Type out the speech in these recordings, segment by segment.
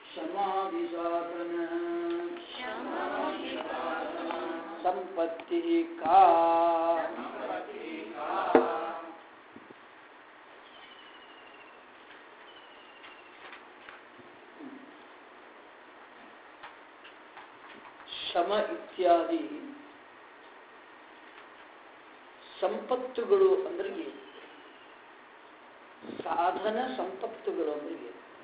समाधि साधन संपत्ति का ಶಮ ಇತ್ಯಾದಿ ಸಂಪತ್ತುಗಳು ಅಂದ್ರೆ ಸಾಧನ ಸಂಪತ್ತುಗಳು ಅಂದ್ರೆ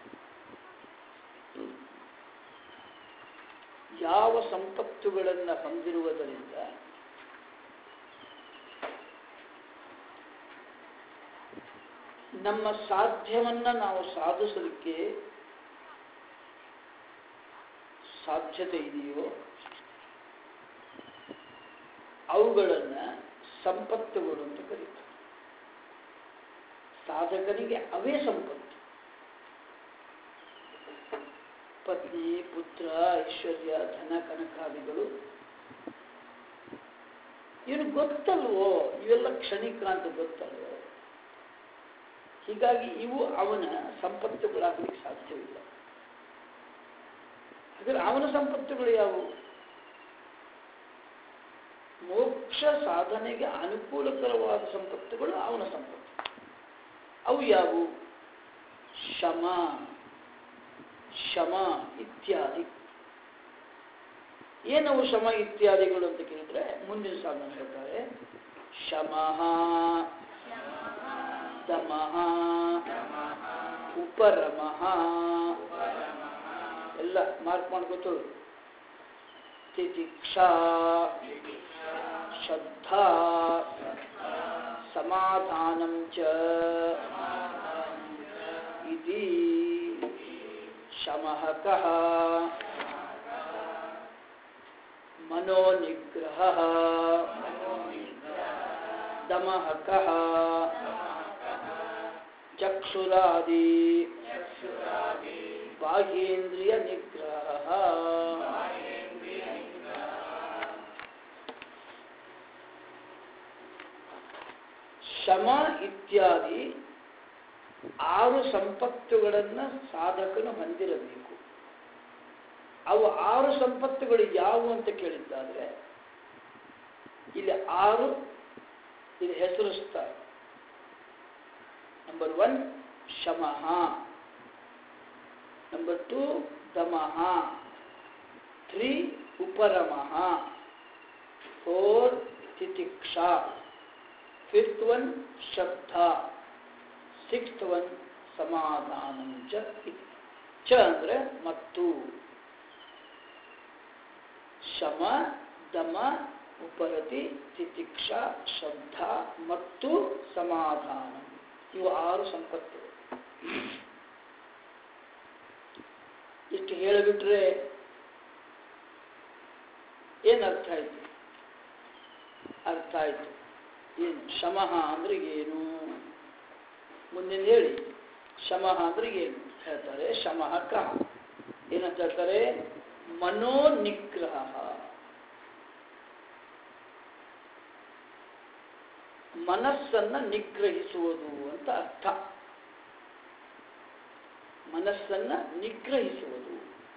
ಯಾವ ಸಂಪತ್ತುಗಳನ್ನು ಹೊಂದಿರುವುದರಿಂದ ನಮ್ಮ ಸಾಧ್ಯವನ್ನ ನಾವು ಸಾಧಿಸಲಿಕ್ಕೆ ಸಾಧ್ಯತೆ ಇದೆಯೋ ಅವುಗಳನ್ನು ಸಂಪತ್ತುಗಳು ಅಂತ ಕರೀತಾರೆ. ಸಾಧಕನಿಗೆ ಅವೇ ಸಂಪತ್ತು. ಪತ್ನಿ, ಪುತ್ರ, ಐಶ್ವರ್ಯ, ಧನ, ಕನಕಾದಿಗಳು ಇವರು ಗೊತ್ತಲ್ವೋ, ಇವೆಲ್ಲ ಕ್ಷಣಿಕ ಅಂತ ಗೊತ್ತಲ್ವೋ. ಹೀಗಾಗಿ ಇವು ಅವನ ಸಂಪತ್ತುಗಳಾಗಲಿಕ್ಕೆ ಸಾಧ್ಯವಿಲ್ಲ. ಹಾಗಾದ್ರೆ ಅವನ ಸಂಪತ್ತುಗಳು ಯಾವುವು? ಮೋಕ್ಷ ಸಾಧನೆಗೆ ಅನುಕೂಲಕರವಾದ ಸಂಪತ್ತುಗಳು ಅವನ ಸಂಪತ್ತು. ಅವು ಯಾವುವು? ಶಮ, ಶಮ ಇತ್ಯಾದಿ. ಏನವು ಶಮ ಇತ್ಯಾದಿಗಳು ಅಂತ ಕೇಳಿದ್ರೆ ಮುಂದಿನ ಸಾಧನೆ ಹೇಳ್ತಾರೆ. ಶಮಃ, ದಮಃ, ಉಪರಮಃ. ಎಲ್ಲ ಮಾರ್ಕ್ ಮಾಡ್ಕೋತಳು. ತಿತಿಕ್ಷಾ, ಶ್ರದ್ಧಾ, ಸಮಾಧಾನಂ ಚ ಇತಿ ಶಮಃ ಕಃ ಮನೋನಿಗ್ರಹಃ, ದಮಃ ಕಃ ಚಕ್ಷುರಾದಿ ಬಾಹ್ಯೇಂದ್ರಿಯ ನಿಗ್ರಹಃ. ಶಮ ಇತ್ಯಾದಿ 6 ಸಂಪತ್ತುಗಳನ್ನು ಸಾಧಕನು ಹೊಂದಿರಬೇಕು. ಅವು 6 ಸಂಪತ್ತುಗಳು ಯಾವುವು ಅಂತ ಕೇಳಿದ್ದಾದ್ರೆ ಇಲ್ಲಿ 6 ಇಲ್ಲಿ ಹೆಸರಿಸ್ತಾರೆ. ನಂಬರ್ 1 ಶಮಃ, ನಂಬರ್ 2 ದಮಃ, 3 ಉಪರಮಃ, 4 ತಿತಿಕ್ಷಾ, 5th one ಶ್ರದ್ಧಾ, 6th one ಸಮಾಧಾನಂ ಚ. ಚ ಅಂದ್ರೆ ಮತ್ತು. ಶಮ, ದಮ, ಉಪರತಿ, ತಿತಿಕ್ಷಾ, ಶ್ರದ್ಧಾ ಮತ್ತು ಸಮಾಧಾನ. ಇವು 6 ಸಂಪತ್ತುಗಳು. ಇಷ್ಟು ಹೇಳಿಬಿಟ್ರೆ ಏನು ಅರ್ಥ ಆಯ್ತು? ಅರ್ಥ ಆಯ್ತು. ಏನು ಶಮಃ ಅಂದ್ರೆ ಏನು? ಮುಂದಿನ ಹೇಳಿ. ಶಮಃ ಅಂದ್ರೆ ಏನು ಹೇಳ್ತಾರೆ? ಶಮಃ ಕಃ ಏನಂತ ಹೇಳ್ತಾರೆ? ಮನೋನಿಗ್ರಹ. ಮನಸ್ಸನ್ನ ನಿಗ್ರಹಿಸುವುದು ಅಂತ ಅರ್ಥ. ಮನಸ್ಸನ್ನ ನಿಗ್ರಹಿಸುವುದು.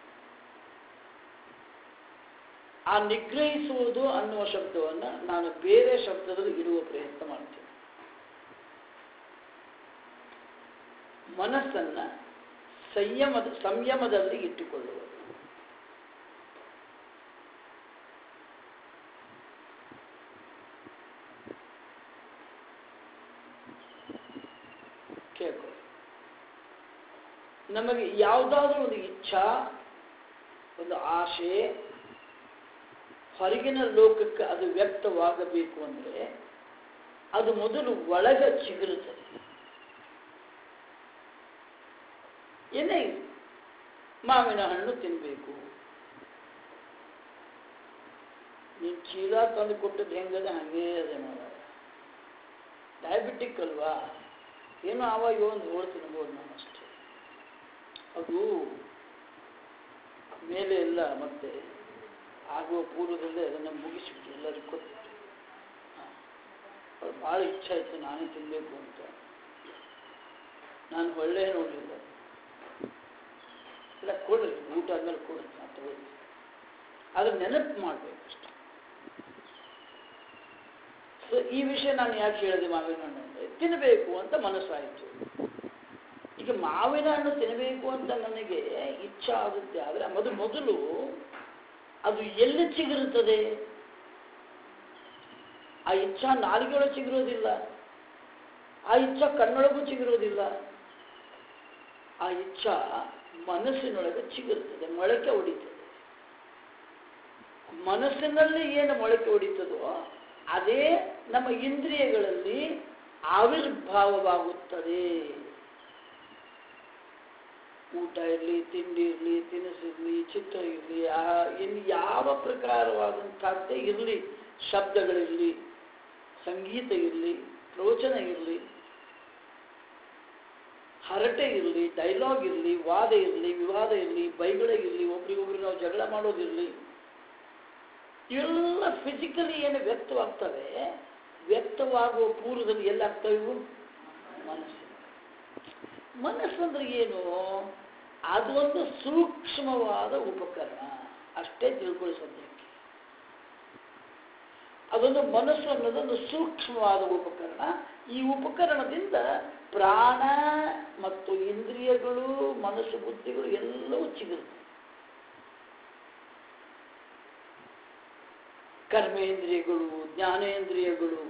ಆ ನಿಗ್ರಹಿಸುವುದು ಅನ್ನುವ ಶಬ್ದವನ್ನ ನಾನು ಬೇರೆ ಶಬ್ದದಲ್ಲಿ ಇಡುವ ಪ್ರಯತ್ನ ಮಾಡ್ತೇನೆ. ಮನಸ್ಸನ್ನ ಸಂಯಮದಲ್ಲಿ ಇಟ್ಟುಕೊಳ್ಳುವುದು. ಕೇಳ್ಕೊಳ್ಳಿ. ನಮಗೆ ಯಾವುದಾದ್ರೂ ಒಂದು ಇಚ್ಛಾ, ಒಂದು ಆಶೆ ಹೊರಗಿನ ಲೋಕಕ್ಕೆ ಅದು ವ್ಯಕ್ತವಾಗಬೇಕು ಅಂದರೆ ಅದು ಮೊದಲು ಒಳಗೆ ಚಿಗುರುತ್ತದೆ. ಏನೇ ಮಾವಿನ ಹಣ್ಣು ತಿನ್ನಬೇಕು, ನೀನು ಚೀಲ ತಂದು ಕೊಟ್ಟದ್ದು ಹೆಂಗದೆ ಹಂಗೇ ಅದೇ ಮಾಡ. ಡಯಾಬಿಟಿಕ್ ಅಲ್ವಾ, ಏನೋ ಆವಾಗ ಒಂದು ಹೋಳು ತಿನ್ಬೋದು ನಾನು ಅಷ್ಟೇ. ಅದು ಮೇಲೆ ಎಲ್ಲ ಮತ್ತೆ ಆಗುವ ಪೂರ್ವದಲ್ಲೇ ಅದನ್ನು ಮುಗಿಸಿಬಿಟ್ಟು ಎಲ್ಲರಿಗೂ ಕೊಟ್ಬಿಟ್ಟು ಭಾಳ ಇಚ್ಛೆ ಆಯಿತು ನಾನೇ ತಿನ್ನಬೇಕು ಅಂತ. ನಾನು ಒಳ್ಳೆಯ ನೋಡಲಿಲ್ಲ, ಇಲ್ಲ ಕೊಡ್ರಿ, ಊಟ ಆದ್ಮೇಲೆ ಕೊಡ್ರಿ, ನಾನು ತಗೋರಿ. ಅದ್ರ ನೆನಪು ಮಾಡ್ಬೇಕಷ್ಟೆ. ಸೊ ಈ ವಿಷಯ ನಾನು ಯಾಕೆ ಹೇಳಿದೆ ಮಾವಿನ ಹಣ್ಣು ಅಂದರೆ, ತಿನ್ನಬೇಕು ಅಂತ ಮನಸ್ಸಾಯಿತು. ಈಗ ಮಾವಿನ ಹಣ್ಣು ತಿನ್ನಬೇಕು ಅಂತ ನನಗೆ ಇಚ್ಛೆ ಆಗುತ್ತೆ. ಆದರೆ ಮೊದಲು ಅದು ಎಲ್ಲಿ ಚಿಗುರುತ್ತದೆ? ಆ ಇಚ್ಛಾ ನಾಲಿಗೆಯೊಳಗೆ ಚಿಗುರೋದಿಲ್ಲ, ಆ ಇಚ್ಛಾ ಕಣ್ಣೊಳಗೂ ಚಿಗುರೋದಿಲ್ಲ. ಆ ಇಚ್ಛಾ ಮನಸ್ಸಿನೊಳಗೆ ಚಿಗುರುತ್ತದೆ, ಮೊಳಕೆ ಹೊಡಿತದೆ. ಮನಸ್ಸಿನಲ್ಲಿ ಏನು ಮೊಳಕೆ ಹೊಡಿತದೋ ಅದೇ ನಮ್ಮ ಇಂದ್ರಿಯಗಳಲ್ಲಿ ಆವಿರ್ಭಾವವಾಗುತ್ತದೆ. ಊಟ ಇರಲಿ, ತಿಂಡಿ ಇರಲಿ, ತಿನಿಸಿರಲಿ, ಚಿತ್ರ ಇರಲಿ, ಇನ್ನು ಯಾವ ಪ್ರಕಾರವಾದಂಥದ್ದೇ ಇರಲಿ, ಶಬ್ದಗಳಿರಲಿ, ಸಂಗೀತ ಇರಲಿ, ಪ್ರವಚನ ಇರಲಿ, ಹರಟೆ ಇರಲಿ, ಡೈಲಾಗ್ ಇರಲಿ, ವಾದ ಇರಲಿ, ವಿವಾದ ಇರಲಿ, ಬೈಗಳ ಇರಲಿ, ಒಬ್ರಿಗೊಬ್ರು ನಾವು ಜಗಳ ಮಾಡೋದಿರಲಿ, ಇವೆಲ್ಲ ಫಿಸಿಕಲಿ ಏನು ವ್ಯಕ್ತವಾಗ್ತವೆ, ವ್ಯಕ್ತವಾಗುವ ಪೂರ್ವದಲ್ಲಿ ಎಲ್ಲಾಗ್ತವೆ ಇವು? ಮನಸ್ಸು. ಮನಸ್ಸು ಅಂದ್ರೆ ಏನು? ಅದು ಒಂದು ಸೂಕ್ಷ್ಮವಾದ ಉಪಕರಣ, ಅಷ್ಟೇ ತಿಳ್ಕೊಳ್ಳಿ ಸದ್ಯಕ್ಕೆ. ಅದೊಂದು ಮನಸ್ಸು ಅನ್ನೋದೊಂದು ಸೂಕ್ಷ್ಮವಾದ ಉಪಕರಣ. ಈ ಉಪಕರಣದಿಂದ ಪ್ರಾಣ ಮತ್ತು ಇಂದ್ರಿಯಗಳು, ಮನಸ್ಸು, ಬುದ್ಧಿಗಳು ಎಲ್ಲವೂ ಚಿಗುರುತ್ತೆ. ಕರ್ಮೇಂದ್ರಿಯಗಳು, ಜ್ಞಾನೇಂದ್ರಿಯಗಳು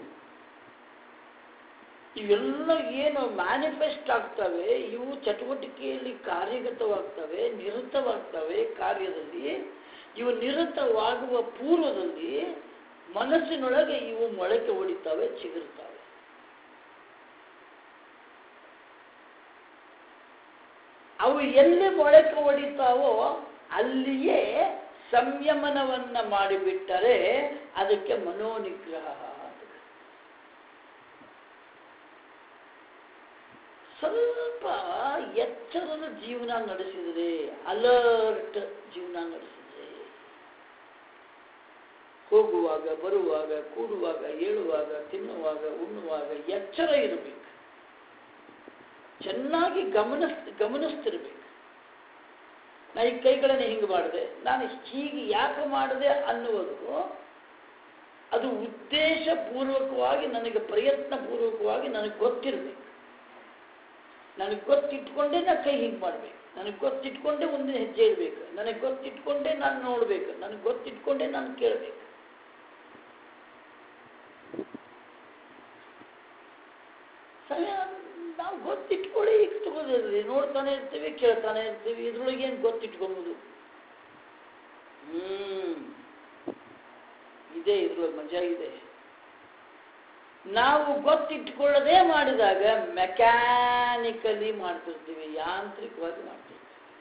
ಇವೆಲ್ಲ ಏನು ಮ್ಯಾನಿಫೆಸ್ಟ್ ಆಗ್ತವೆ, ಇವು ಚಟುವಟಿಕೆಯಲ್ಲಿ ಕಾರ್ಯಗತವಾಗ್ತವೆ, ನಿರತವಾಗ್ತವೆ ಕಾರ್ಯದಲ್ಲಿ. ಇವು ನಿರತವಾಗುವ ಪೂರ್ವದಲ್ಲಿ ಮನಸ್ಸಿನೊಳಗೆ ಇವು ಮೊಳಕೆ ಹೊಡಿತವೆ, ಚಿಗುರ್ತವೆ. ಅವು ಎಲ್ಲಿ ಮೊಳಕೆ ಹೊಡಿತಾವೋ ಅಲ್ಲಿಯೇ ಸಂಯಮನವನ್ನ ಮಾಡಿಬಿಟ್ಟರೆ ಅದಕ್ಕೆ ಮನೋನಿಗ್ರಹ. ಸ್ವಲ್ಪ ಎಚ್ಚರದ ಜೀವನ ನಡೆಸಿದರೆ, ಅಲರ್ಟ್ ಜೀವನ ನಡೆಸಿದರೆ, ಹೋಗುವಾಗ, ಬರುವಾಗ, ಕೂಡುವಾಗ, ಏಳುವಾಗ, ತಿನ್ನುವಾಗ, ಉಣ್ಣುವಾಗ ಎಚ್ಚರ ಇರಬೇಕು. ಚೆನ್ನಾಗಿ ಗಮನಿಸ್ತಿರ್ಬೇಕು. ನಾ ಈ ಕೈಗಳನ್ನೇ ಹಿಂಗೆ ಮಾಡಿದೆ, ನಾನು ಹೀಗೆ ಯಾಕೆ ಮಾಡಿದೆ ಅನ್ನುವುದು ಅದು ಉದ್ದೇಶಪೂರ್ವಕವಾಗಿ, ನನಗೆ ಪ್ರಯತ್ನಪೂರ್ವಕವಾಗಿ ನನಗೆ ಗೊತ್ತಿರಬೇಕು. ನನಗೆ ಗೊತ್ತಿಟ್ಕೊಂಡೇ ನಾನು ಕೈ ಹಿಂಗೆ ಮಾಡಬೇಕು, ನನಗೆ ಗೊತ್ತಿಟ್ಕೊಂಡೇ ಮುಂದಿನ ಹೆಜ್ಜೆ ಇಡಬೇಕು, ನನಗೆ ಗೊತ್ತಿಟ್ಕೊಂಡೇ ನಾನು ನೋಡಬೇಕು, ನನಗೆ ಗೊತ್ತಿಟ್ಕೊಂಡೇ ನಾನು ಕೇಳಬೇಕು. ಸಮಯ ನಾವು ಗೊತ್ತಿಟ್ಕೊಳ್ಳಿ, ಈಗ ತಗೋದಿರ್ಲಿ, ನೋಡ್ತಾನೆ ಇರ್ತೀವಿ, ಕೇಳ್ತಾನೆ ಇರ್ತೀವಿ, ಇದ್ರೊಳಗೆ ಏನು ಗೊತ್ತಿಟ್ಕೊಂಬೋದು? ಇದೆ, ಇದ್ರೊಳಗೆ ಮಜಾ ಇದೆ. ನಾವು ಗೊತ್ತಿಟ್ಕೊಳ್ಳದೆ ಮಾಡಿದಾಗ ಮೆಕ್ಯಾನಿಕಲಿ ಮಾಡ್ತಿರ್ತೀವಿ, ಯಾಂತ್ರಿಕವಾಗಿ ಮಾಡ್ತಿರ್ತೀವಿ.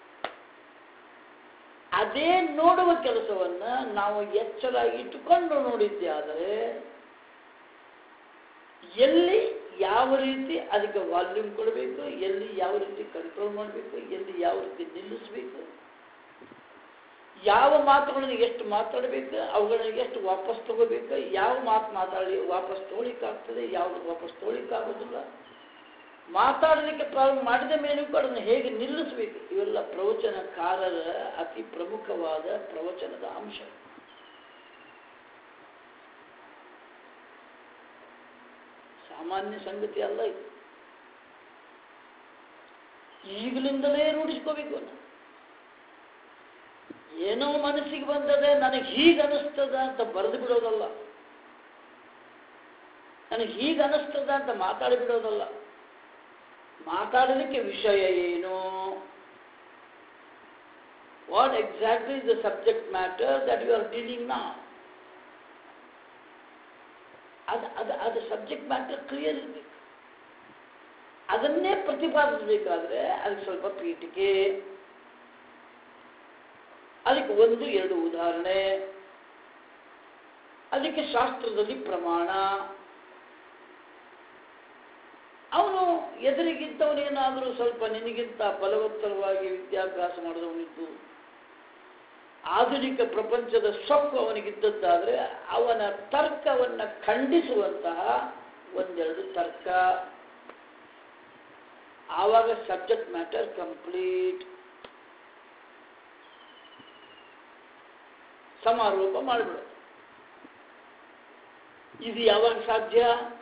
ಅದೇ ನೋಡುವ ಕೆಲಸವನ್ನ ನಾವು ಎಚ್ಚರ ಇಟ್ಟುಕೊಂಡು ನೋಡಿದ್ದೆ ಆದರೆ ಎಲ್ಲಿ ಯಾವ ರೀತಿ ಅದಕ್ಕೆ ವಾಲ್ಯೂಮ್ ಕೊಡಬೇಕು, ಎಲ್ಲಿ ಯಾವ ರೀತಿ ಕಂಟ್ರೋಲ್ ಮಾಡಬೇಕು, ಎಲ್ಲಿ ಯಾವ ರೀತಿ ನಿಲ್ಲಿಸಬೇಕು, ಯಾವ ಮಾತುಗಳನ್ನು ಎಷ್ಟು ಮಾತಾಡಬೇಕು, ಅವುಗಳನ್ನ ಎಷ್ಟು ವಾಪಸ್ ತಗೋಬೇಕು, ಯಾವ ಮಾತು ಮಾತಾಡಿ ವಾಪಸ್ ತಗೊಳಿಕ್ಕಾಗ್ತದೆ, ಯಾವುದು ವಾಪಸ್ ತಗೊಳಿಕ್ಕಾಗೋದಿಲ್ಲ, ಮಾತಾಡಲಿಕ್ಕೆ ಪ್ರಾರಂಭ ಮಾಡಿದ ಮೇಲೂ ಕೂಡ ಅದನ್ನು ಹೇಗೆ ನಿಲ್ಲಿಸಬೇಕು, ಇವೆಲ್ಲ ಪ್ರವಚನಕಾರರ ಅತಿ ಪ್ರಮುಖವಾದ ಪ್ರವಚನದ ಅಂಶ. ಸಾಮಾನ್ಯ ಸಂಗತಿ ಅಲ್ಲ ಇದು. ಈಗಲಿಂದಲೇ ರೂಢಿಸ್ಕೋಬೇಕು. ಏನೋ ಮನಸ್ಸಿಗೆ ಬಂದದೆ, ನನಗೆ ಹೀಗೆ ಅನಿಸ್ತದ ಅಂತ ಬರೆದು ಬಿಡೋದಲ್ಲ, ನನಗೆ ಹೀಗೆ ಅನಿಸ್ತದ ಅಂತ ಮಾತಾಡಿಬಿಡೋದಲ್ಲ. ಮಾತಾಡಲಿಕ್ಕೆ ವಿಷಯ ಏನು, what exactly is the subject matter that you are dealing now, ಅದು ಸಬ್ಜೆಕ್ಟ್ ಮ್ಯಾಟರ್ ಕ್ಲಿಯರ್ ಇರಬೇಕು. ಅದನ್ನೇ ಪ್ರತಿಪಾದಿಸಬೇಕಾದ್ರೆ ಅದಕ್ಕೆ ಸ್ವಲ್ಪ ಪೀಠಿಕೆ, ಅದಕ್ಕೆ ಒಂದು ಎರಡು ಉದಾಹರಣೆ, ಅದಕ್ಕೆ ಶಾಸ್ತ್ರದಲ್ಲಿ ಪ್ರಮಾಣ. ಅವನು ಎದುರಿಗಿದ್ದವನೇನಾದರೂ ಸ್ವಲ್ಪ ನಿನಗಿಂತ ಬಲವತ್ತರವಾಗಿ ವಿದ್ಯಾಭ್ಯಾಸ ಮಾಡಿದವನಿದ್ದು, ಆಧುನಿಕ ಪ್ರಪಂಚದ ಸೊಕ್ಕು ಅವನಿಗಿದ್ದದ್ದಾದರೆ ಅವನ ತರ್ಕವನ್ನು ಖಂಡಿಸುವಂತಹ ಒಂದೆರಡು ತರ್ಕ, ಆವಾಗ ಸಬ್ಜೆಕ್ಟ್ ಮ್ಯಾಟರ್ ಕಂಪ್ಲೀಟ್. ಸಮಾರೋಪ ಮಾಡಿಬಿಡೋದು. ಇದು ಯಾವಾಗ ಸಾಧ್ಯ?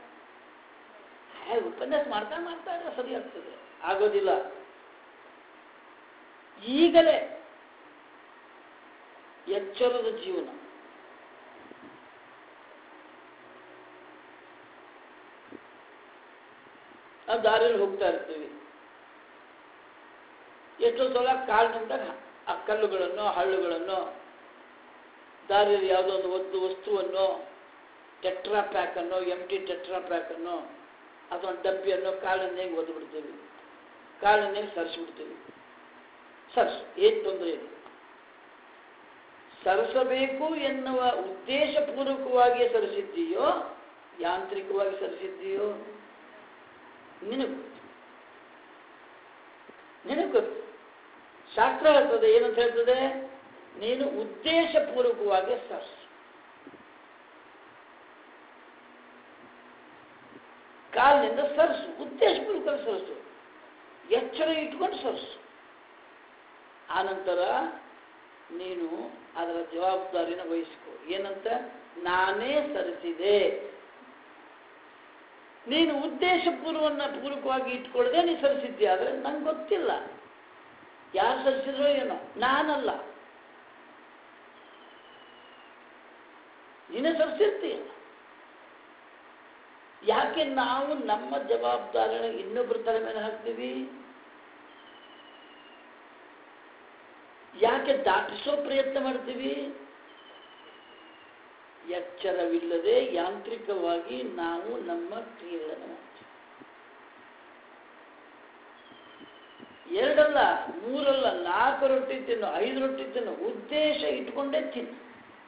ಉಪನ್ಯಾಸ ಮಾಡ್ತಾ ಮಾಡ್ತಾ ಸರಿ ಆಗ್ತದೆ, ಆಗೋದಿಲ್ಲ. ಈಗಲೇ ಎಚ್ಚರದ ಜೀವನ. ನಾವು ದಾರಿಯಲ್ಲಿ ಹೋಗ್ತಾ ಇರ್ತೀವಿ, ಎಷ್ಟೋ ಸಲ ಕಾಲಿನಿಂದ ಆ ಕಲ್ಲುಗಳನ್ನು ಹಳ್ಳುಗಳನ್ನು ದಾರಿಯಲ್ಲಿ ಯಾವುದೋ ಒಂದು ವಸ್ತುವನ್ನು ಟೆಟ್ರಾ ಪ್ಯಾಕ್ ಅನ್ನು ಎಂಟಿ ಟೆಟ್ರಾ ಪ್ಯಾಕ್ ಅನ್ನು ಅಥವಾ ಡಬ್ಬಿಯನ್ನು ಕಾಲಿನೇಗೆ ಒದ್ಬಿಡ್ತೀವಿ, ಕಾಲಿನೇಗೆ ಸರಿಸ್ಬಿಡ್ತೀವಿ. ಏನು ತೊಂದರೆ ಇದೆ? ಸರಿಸಬೇಕು ಎನ್ನುವ ಉದ್ದೇಶಪೂರ್ವಕವಾಗಿ ಸರಿಸಿದ್ದೀಯೋ ಯಾಂತ್ರಿಕವಾಗಿ ಸರಿಸಿದ್ದೀಯೋ ನಿನಗೆ ಗೊತ್ತು. ಶಾಸ್ತ್ರ ಹೇಳ್ತದೆ, ಏನಂತ ಹೇಳ್ತದೆ? ನೀನು ಉದ್ದೇಶಪೂರ್ವಕವಾಗಿ ಸರಿಸು. ಕಾಲಿನಿಂದ ಸರಿಸು, ಉದ್ದೇಶಪೂರ್ವಕವಾಗಿ ಸರಿಸು, ಎಚ್ಚರ ಇಟ್ಕೊಂಡು ಸರಿಸು. ಆನಂತರ ನೀನು ಅದರ ಜವಾಬ್ದಾರಿನ ವಹಿಸ್ಕೊ. ಏನಂತ? ನಾನೇ ಸರಿಸಿದೆ. ನೀನು ಪೂರ್ವಕವಾಗಿ ಇಟ್ಕೊಳ್ಳದೆ ನೀನು ಸರಿಸಿದ್ದೆ. ಆದರೆ ನಂಗೆ ಗೊತ್ತಿಲ್ಲ ಯಾರು ಸರಿಸಿದ್ರೋ ಏನೋ, ನಾನಲ್ಲ, ನೀನೇ ಸರಿಸಿರ್ತೀಯ. ಯಾಕೆ ನಾವು ನಮ್ಮ ಜವಾಬ್ದಾರಿನ ಇನ್ನೊಬ್ಬರ ತಲೆ ಮೇಲೆ ಹಾಕ್ತೀವಿ? ಯಾಕೆ ದಾಟಿಸೋ ಪ್ರಯತ್ನ ಮಾಡ್ತೀವಿ? ಎಚ್ಚರವಿಲ್ಲದೆ ಯಾಂತ್ರಿಕವಾಗಿ ನಾವು ನಮ್ಮ ಕ್ರಿಯೆಗಳನ್ನು ಮಾಡ್ತೀವಿ. 2 ಅಲ್ಲ, 3 ಅಲ್ಲ, 4 ರೊಟ್ಟಿ ತಿನ್ನು, 5 ರೊಟ್ಟಿ ತಿನ್ನು, ಉದ್ದೇಶ ಇಟ್ಕೊಂಡೇ ತಿನ್ನು.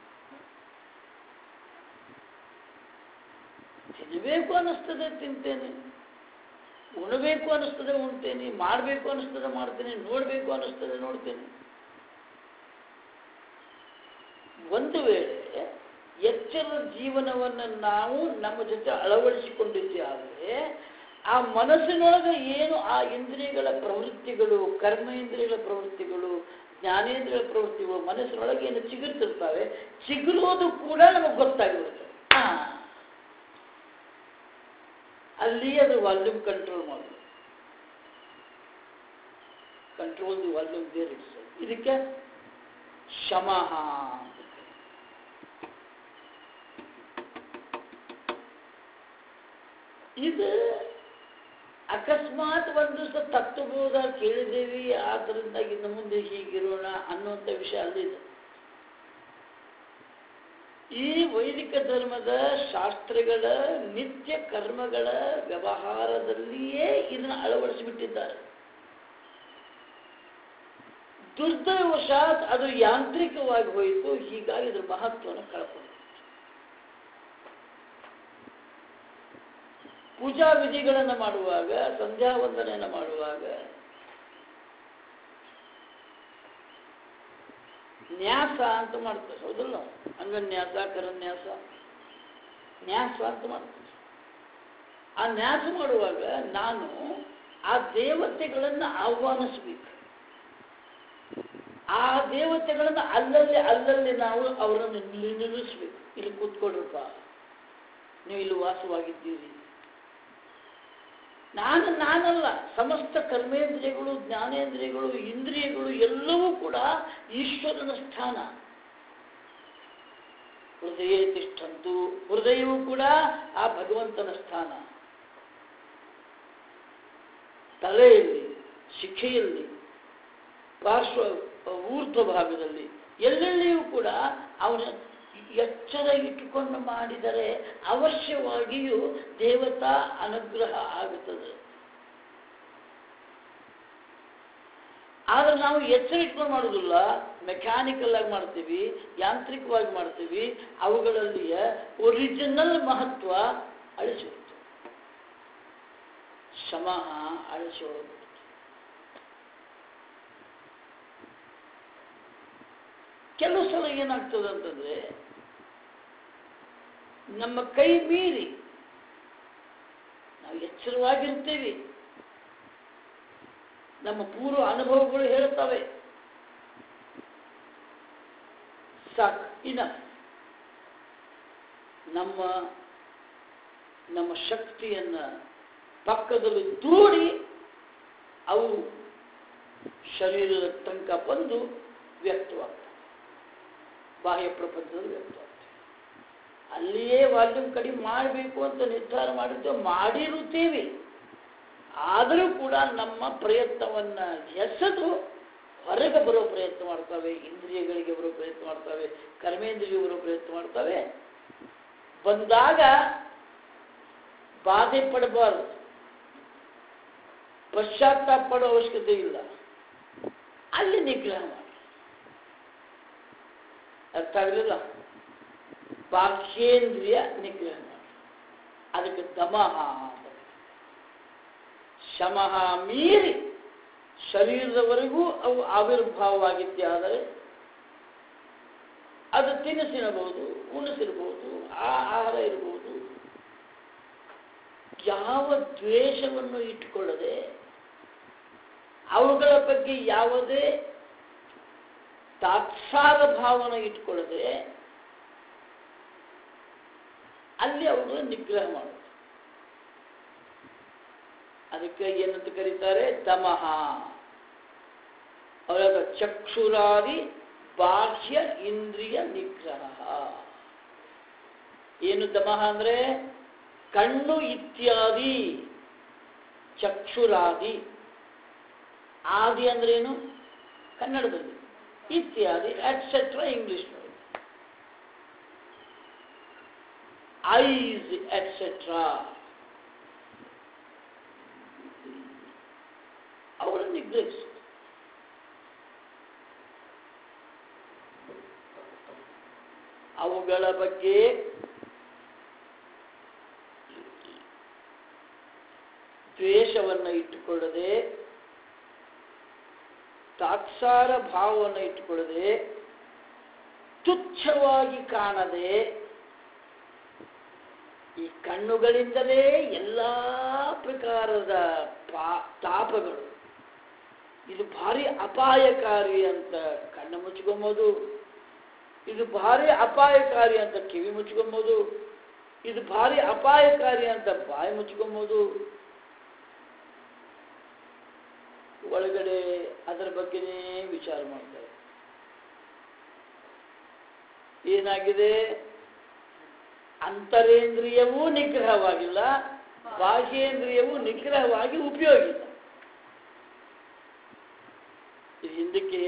ತಿನ್ನಬೇಕು ಅನ್ನಿಸ್ತದೆ ತಿಂತೇನೆ, ಉಣಬೇಕು ಅನ್ನಿಸ್ತದೆ ಉಣ್ತೇನೆ, ಮಾಡಬೇಕು ಅನ್ನಿಸ್ತದೆ ಮಾಡ್ತೇನೆ, ನೋಡಬೇಕು ಅನ್ನಿಸ್ತದೆ ನೋಡ್ತೇನೆ. ಒಂದು ವೇಳೆ ಎಚ್ಚರದ ಜೀವನವನ್ನು ನಾವು ನಮ್ಮ ಜೊತೆ ಅಳವಡಿಸಿಕೊಂಡಿದ್ದಾದರೆ ಆ ಮನಸ್ಸಿನೊಳಗೆ ಏನು ಆ ಇಂದ್ರಿಯಗಳ ಪ್ರವೃತ್ತಿಗಳು, ಕರ್ಮೇಂದ್ರಿಯಗಳ ಪ್ರವೃತ್ತಿಗಳು, ಜ್ಞಾನೇಂದ್ರಿಯಗಳ ಪ್ರವೃತ್ತಿಗಳು ಮನಸ್ಸಿನೊಳಗೆ ಏನು ಚಿಗುರ್ತಿರ್ತವೆ, ಚಿಗುರೋದು ಕೂಡ ನಮಗೆ ಗೊತ್ತಾಗಿರುತ್ತೆ. ಅಲ್ಲಿ ಅದು ವಾಲ್ಯೂಮ್ ಕಂಟ್ರೋಲ್ ಮಾಡೋದು. Control the volume there it's. ಇದಕ್ಕೆ ಶಮಃ. ಇದು ಅಕಸ್ಮಾತ್ ಒಂದು ದಿವಸ ತತ್ವಬೋಧ ಕೇಳಿದ್ದೇವಿ, ಆದ್ದರಿಂದ ಇನ್ನು ಮುಂದೆ ಹೀಗಿರೋಣ ಅನ್ನುವಂಥ ವಿಷಯ ಅಲ್ಲಿದೆ. ಈ ವೈದಿಕ ಧರ್ಮದ ಶಾಸ್ತ್ರಗಳ ನಿತ್ಯ ಕರ್ಮಗಳ ವ್ಯವಹಾರದಲ್ಲಿಯೇ ಇದನ್ನು ಅಳವಡಿಸಿಬಿಟ್ಟಿದ್ದಾರೆ. ದುರ್ದೈವಶಾತ್ ಅದು ಯಾಂತ್ರಿಕವಾಗಿ ಹೋಯಿತು, ಹೀಗಾಗಿ ಇದರ ಮಹತ್ವವನ್ನು ಕಳ್ಕೊಂಡು. ಪೂಜಾ ವಿಧಿಗಳನ್ನು ಮಾಡುವಾಗ, ಸಂಧ್ಯಾ ವಂದನೆಯನ್ನು ಮಾಡುವಾಗ ನ್ಯಾಸ ಅಂತ ಮಾಡ್ತಾರೆ, ಹೌದಲ್ಲ? ಅಂಗನ್ಯಾಸ, ಕರನ್ಯಾಸ, ನ್ಯಾಸ ಅಂತ ಮಾಡ್ತಾರೆ. ಆ ನ್ಯಾಸ ಮಾಡುವಾಗ ನಾನು ಆ ದೇವತೆಗಳನ್ನು ಆಹ್ವಾನಿಸಬೇಕು. ಆ ದೇವತೆಗಳನ್ನು ಅಲ್ಲಲ್ಲಿ ನಾವು ಅವರನ್ನು ನಿಲ್ಲಿಸಬೇಕು. ಇಲ್ಲಿ ಕೂತ್ಕೊಳ್ರಪ್ಪ, ನೀವು ಇಲ್ಲಿ ವಾಸವಾಗಿದ್ದೀರಿ. ನಾನಲ್ಲ, ಸಮಸ್ತ ಕರ್ಮೇಂದ್ರಿಯಗಳು, ಜ್ಞಾನೇಂದ್ರಿಯಗಳು, ಇಂದ್ರಿಯಗಳು ಎಲ್ಲವೂ ಕೂಡ ಈಶ್ವರನ ಸ್ಥಾನ. ಹೃದಯ ತಿಷ್ಠಂತು, ಹೃದಯವೂ ಕೂಡ ಆ ಭಗವಂತನ ಸ್ಥಾನ. ತಲೆಯಲ್ಲಿ, ಶಿಖೆಯಲ್ಲಿ, ಪಾರ್ಶ್ವ ಊರ್ಧ್ವ ಭಾಗದಲ್ಲಿ ಎಲ್ಲೆಲ್ಲಿಯೂ ಕೂಡ ಅವನ ಎಚ್ಚರ ಇಟ್ಟುಕೊಂಡು ಮಾಡಿದರೆ ಅವಶ್ಯವಾಗಿಯೂ ದೇವತಾ ಅನುಗ್ರಹ ಆಗುತ್ತದೆ. ಆದರೆ ನಾವು ಎಚ್ಚರ ಇಟ್ಕೊಂಡು ಮಾಡೋದಿಲ್ಲ, ಮೆಕ್ಯಾನಿಕಲ್ ಆಗಿ ಮಾಡ್ತೀವಿ, ಯಾಂತ್ರಿಕವಾಗಿ ಮಾಡ್ತೀವಿ. ಅವುಗಳಲ್ಲಿಯ ಒರಿಜಿನಲ್ ಮಹತ್ವ ಅಳಿಸಿಬಿಡ್ತು, ಶಮಃ ಅಳಿಸಿಬಿಡ್ತು. ಕೆಲವು ಸಲ ಏನಾಗ್ತದೆ ಅಂತಂದ್ರೆ, ನಮ್ಮ ಕೈ ಮೀರಿ ನಾವು ಎಚ್ಚರವಾಗಿರ್ತೀವಿ, ನಮ್ಮ ಪೂರ್ವ ಅನುಭವಗಳು ಹೇಳ್ತವೆ, ಸಾಕು ಇನಫ್. ನಮ್ಮ ಶಕ್ತಿಯನ್ನು ಪಕ್ಕದಲ್ಲಿ ದೂಡಿ ಅವು ಶರೀರದ ತನಕ ಬಂದು ವ್ಯಕ್ತವಾಗ್ತವೆ, ಬಾಹ್ಯ ಪ್ರಪಂಚದಲ್ಲಿ ವ್ಯಕ್ತವಾಗ್ತವೆ. ಅಲ್ಲಿಯೇ ವಾಲ್ಯೂಮ್ ಕಡಿಮೆ ಮಾಡಬೇಕು ಅಂತ ನಿರ್ಧಾರ ಮಾಡಿದ್ದೇವೆ, ಮಾಡಿರುತ್ತೇವೆ. ಆದರೂ ಕೂಡ ನಮ್ಮ ಪ್ರಯತ್ನವನ್ನು ಎಸೆದು ಹೊರಗೆ ಬರೋ ಪ್ರಯತ್ನ ಮಾಡ್ತವೆ, ಇಂದ್ರಿಯಗಳಿಗೆ ಬರೋ ಪ್ರಯತ್ನ ಮಾಡ್ತವೆ, ಕರ್ಮೇಂದ್ರಿಯ ಬರೋ ಪ್ರಯತ್ನ ಮಾಡ್ತವೆ. ಬಂದಾಗ ಬಾಧೆ ಪಡಬಾರದು, ಪಶ್ಚಾತ್ತಾಪ ಪಡೋ ಅವಶ್ಯಕತೆ ಇಲ್ಲ, ಅಲ್ಲಿ ನಿಗ್ರಹ ಮಾಡಿ. ಅರ್ಥ ಆಗಲಿಲ್ಲ? ಬಾಹ್ಯೇಂದ್ರಿಯ ನಿಗ್ರಹ ಮಾಡಿ, ಅದಕ್ಕೆ ದಮಃ ಅಂತ. ಶಮಃ ಮೀರಿ ಶರೀರದವರೆಗೂ ಅವು ಆವಿರ್ಭಾವವಾಗಿದ್ದೇ ಆದರೆ ಅದು ತಿನಿಸಿರಬಹುದು, ಉಣಿಸಿರಬಹುದು, ಆಹಾರ ಇರಬಹುದು. ಯಾವ ದ್ವೇಷವನ್ನು ಇಟ್ಟುಕೊಳ್ಳದೆ, ಅವುಗಳ ಬಗ್ಗೆ ಯಾವುದೇ ತಾತ್ಸಾರ ಭಾವನೆ ಇಟ್ಕೊಳ್ಳದೆ ಅಲ್ಲಿ ಅವುಗಳ ನಿಗ್ರಹ ಮಾಡುವುದು. ಅದಕ್ಕೆ ಏನಂತ ಕರೀತಾರೆ? ದಮಃ. ಅವರ ಚಕ್ಷುರಾದಿ ಬಾಹ್ಯ ಇಂದ್ರಿಯ ನಿಗ್ರಹ. ಏನು ದಮಃ ಅಂದ್ರೆ? ಕಣ್ಣು ಇತ್ಯಾದಿ, ಚಕ್ಷುರಾದಿ. ಆದಿ ಅಂದ್ರೇನು ಕನ್ನಡದಲ್ಲಿ? ಇತ್ಯಾದಿ, ಎಟ್ಸೆಟ್ರಾ ಇಂಗ್ಲಿಷ್ ನೋಡಿ. ಐಸ್ ಎಟ್ಸೆಟ್ರಾ, ಅವರ ನಿಗ್ರಹಿಸಿ. ಅವುಗಳ ಬಗ್ಗೆ ದ್ವೇಷವನ್ನು ಇಟ್ಟುಕೊಳ್ಳದೆ, ತಾತ್ಸಾರ ಭಾವವನ್ನು ಇಟ್ಟುಕೊಳ್ಳದೆ, ತುಚ್ಛವಾಗಿ ಕಾಣದೆ, ಈ ಕಣ್ಣುಗಳಿಂದಲೇ ಎಲ್ಲ ಪ್ರಕಾರದ ತಾಪಗಳು, ಇದು ಭಾರಿ ಅಪಾಯಕಾರಿ ಅಂತ ಕಣ್ಣು ಮುಚ್ಕೊಂಬೋದು, ಇದು ಭಾರಿ ಅಪಾಯಕಾರಿ ಅಂತ ಕಿವಿ ಮುಚ್ಕೊಂಬೋದು, ಇದು ಭಾರಿ ಅಪಾಯಕಾರಿ ಅಂತ ಬಾಯಿ ಮುಚ್ಕೊಂಬೋದು. ಒಳಗಡೆ ಅದರ ಬಗ್ಗೆನೇ ವಿಚಾರ ಮಾಡ್ತಾರೆ. ಏನಾಗಿದೆ? ಅಂತರೇಂದ್ರಿಯವೂ ನಿಗ್ರಹವಾಗಿಲ್ಲ, ಬಾಹ್ಯೇಂದ್ರಿಯವೂ ನಿಗ್ರಹವಾಗಿ ಉಪಯೋಗ ಇಲ್ಲ. ಇದು ಹಿಂದಕ್ಕೆ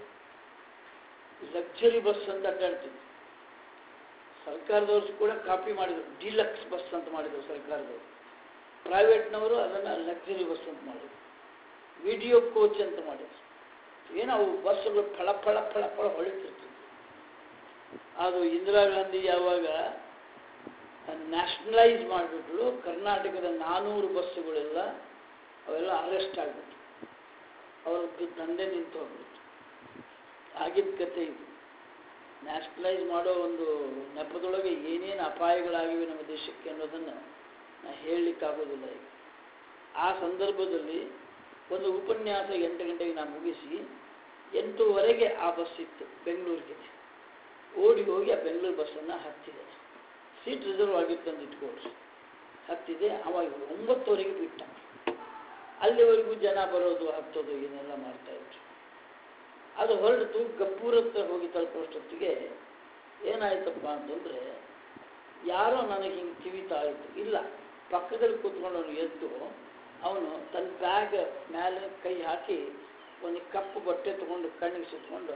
ಲಕ್ಸುರಿ ಬಸ್ ಅಂತ ಅಡ್ಡಾಡ್ತಿದ್ರು. ಸರ್ಕಾರದವರು ಕೂಡ ಕಾಪಿ ಮಾಡಿದರು, ಡಿಲಕ್ಸ್ ಬಸ್ ಅಂತ ಮಾಡಿದರು ಸರ್ಕಾರದವರು. ಪ್ರೈವೇಟ್ನವರು ಅದನ್ನು ಲಕ್ಸುರಿ ಬಸ್ ಅಂತ ಮಾಡಿದರು. ವಿಡಿಯೋ ಕೋಚ್ ಅಂತ ಮಾಡಿದ್ರು. ಏನೋ ಅವು ಬಸ್ಸುಗಳು ಫಳ ಫಳ ಫಳ ಫಳ ಹೊಳಿತಿರ್ತಿದ್ವು. ಅದು ಇಂದಿರಾ ಗಾಂಧಿ ಯಾವಾಗ ನ್ಯಾಷನಲೈಸ್ ಮಾಡಿಬಿಟ್ರು, ಕರ್ನಾಟಕದ 400 ಬಸ್ಸುಗಳೆಲ್ಲ ಅವೆಲ್ಲ ಅರೆಸ್ಟ್ ಆಗಿಬಿಟ್ರು. ಅವ್ರದ್ದು ದಂಧೆ ನಿಂತು ಹೋಗ್ಬಿಟ್ಟು ಆಗಿದ್ದ ಕತೆ ಇದು. ನ್ಯಾಷನಲೈಸ್ ಮಾಡೋ ಒಂದು ನೆಪದೊಳಗೆ ಏನೇನು ಅಪಾಯಗಳಾಗಿವೆ ನಮ್ಮ ದೇಶಕ್ಕೆ ಅನ್ನೋದನ್ನು ನಾನು ಹೇಳಲಿಕ್ಕಾಗೋದಿಲ್ಲ ಈಗ. ಆ ಸಂದರ್ಭದಲ್ಲಿ ಒಂದು ಉಪನ್ಯಾಸ 8 ಗಂಟೆಗೆ ನಾನು ಮುಗಿಸಿ 8:15 ಆ ಬಸ್ ಇತ್ತು ಬೆಂಗಳೂರಿಗೆ. ಓಡಿ ಹೋಗಿ ಆ ಬೆಂಗಳೂರು ಬಸ್ಸನ್ನು ಹತ್ತಿದೆ. Seat reserve ಆಗಿತ್ತಂದು ಇಟ್ಕೊಳ್ರಿ. ಹತ್ತಿದೆ. ಅವಾಗ 9:00 ಬಿಟ್ಟ. ಅಲ್ಲಿವರೆಗೂ ಜನ ಬರೋದು ಹತ್ತೋದು ಏನೆಲ್ಲ ಮಾಡ್ತಾಯಿದ್ರು. ಅದು ಹೊರಡಿತು. ಗಬ್ಬೂರ್ ಹತ್ರ ಹೋಗಿ ತಲುಪೋಷ್ಟೊತ್ತಿಗೆ ಏನಾಯ್ತಪ್ಪ ಅಂತಂದರೆ, ಯಾರೋ ನನಗೆ ಹಿಂಗೆ ಕಿವಿತಾ ಇತ್ತು. ಇಲ್ಲ, ಪಕ್ಕದಲ್ಲಿ ಕೂತ್ಕೊಂಡು ಅವನು ಎದ್ದು ಅವನು ತನ್ನ ಬ್ಯಾಗ್ ಮೇಲೆ ಕೈ ಹಾಕಿ ಒಂದು ಕಪ್ಪು ಬಟ್ಟೆ ತೊಗೊಂಡು ಕಣ್ಣಿಗೆ ಸುತ್ತಕೊಂಡು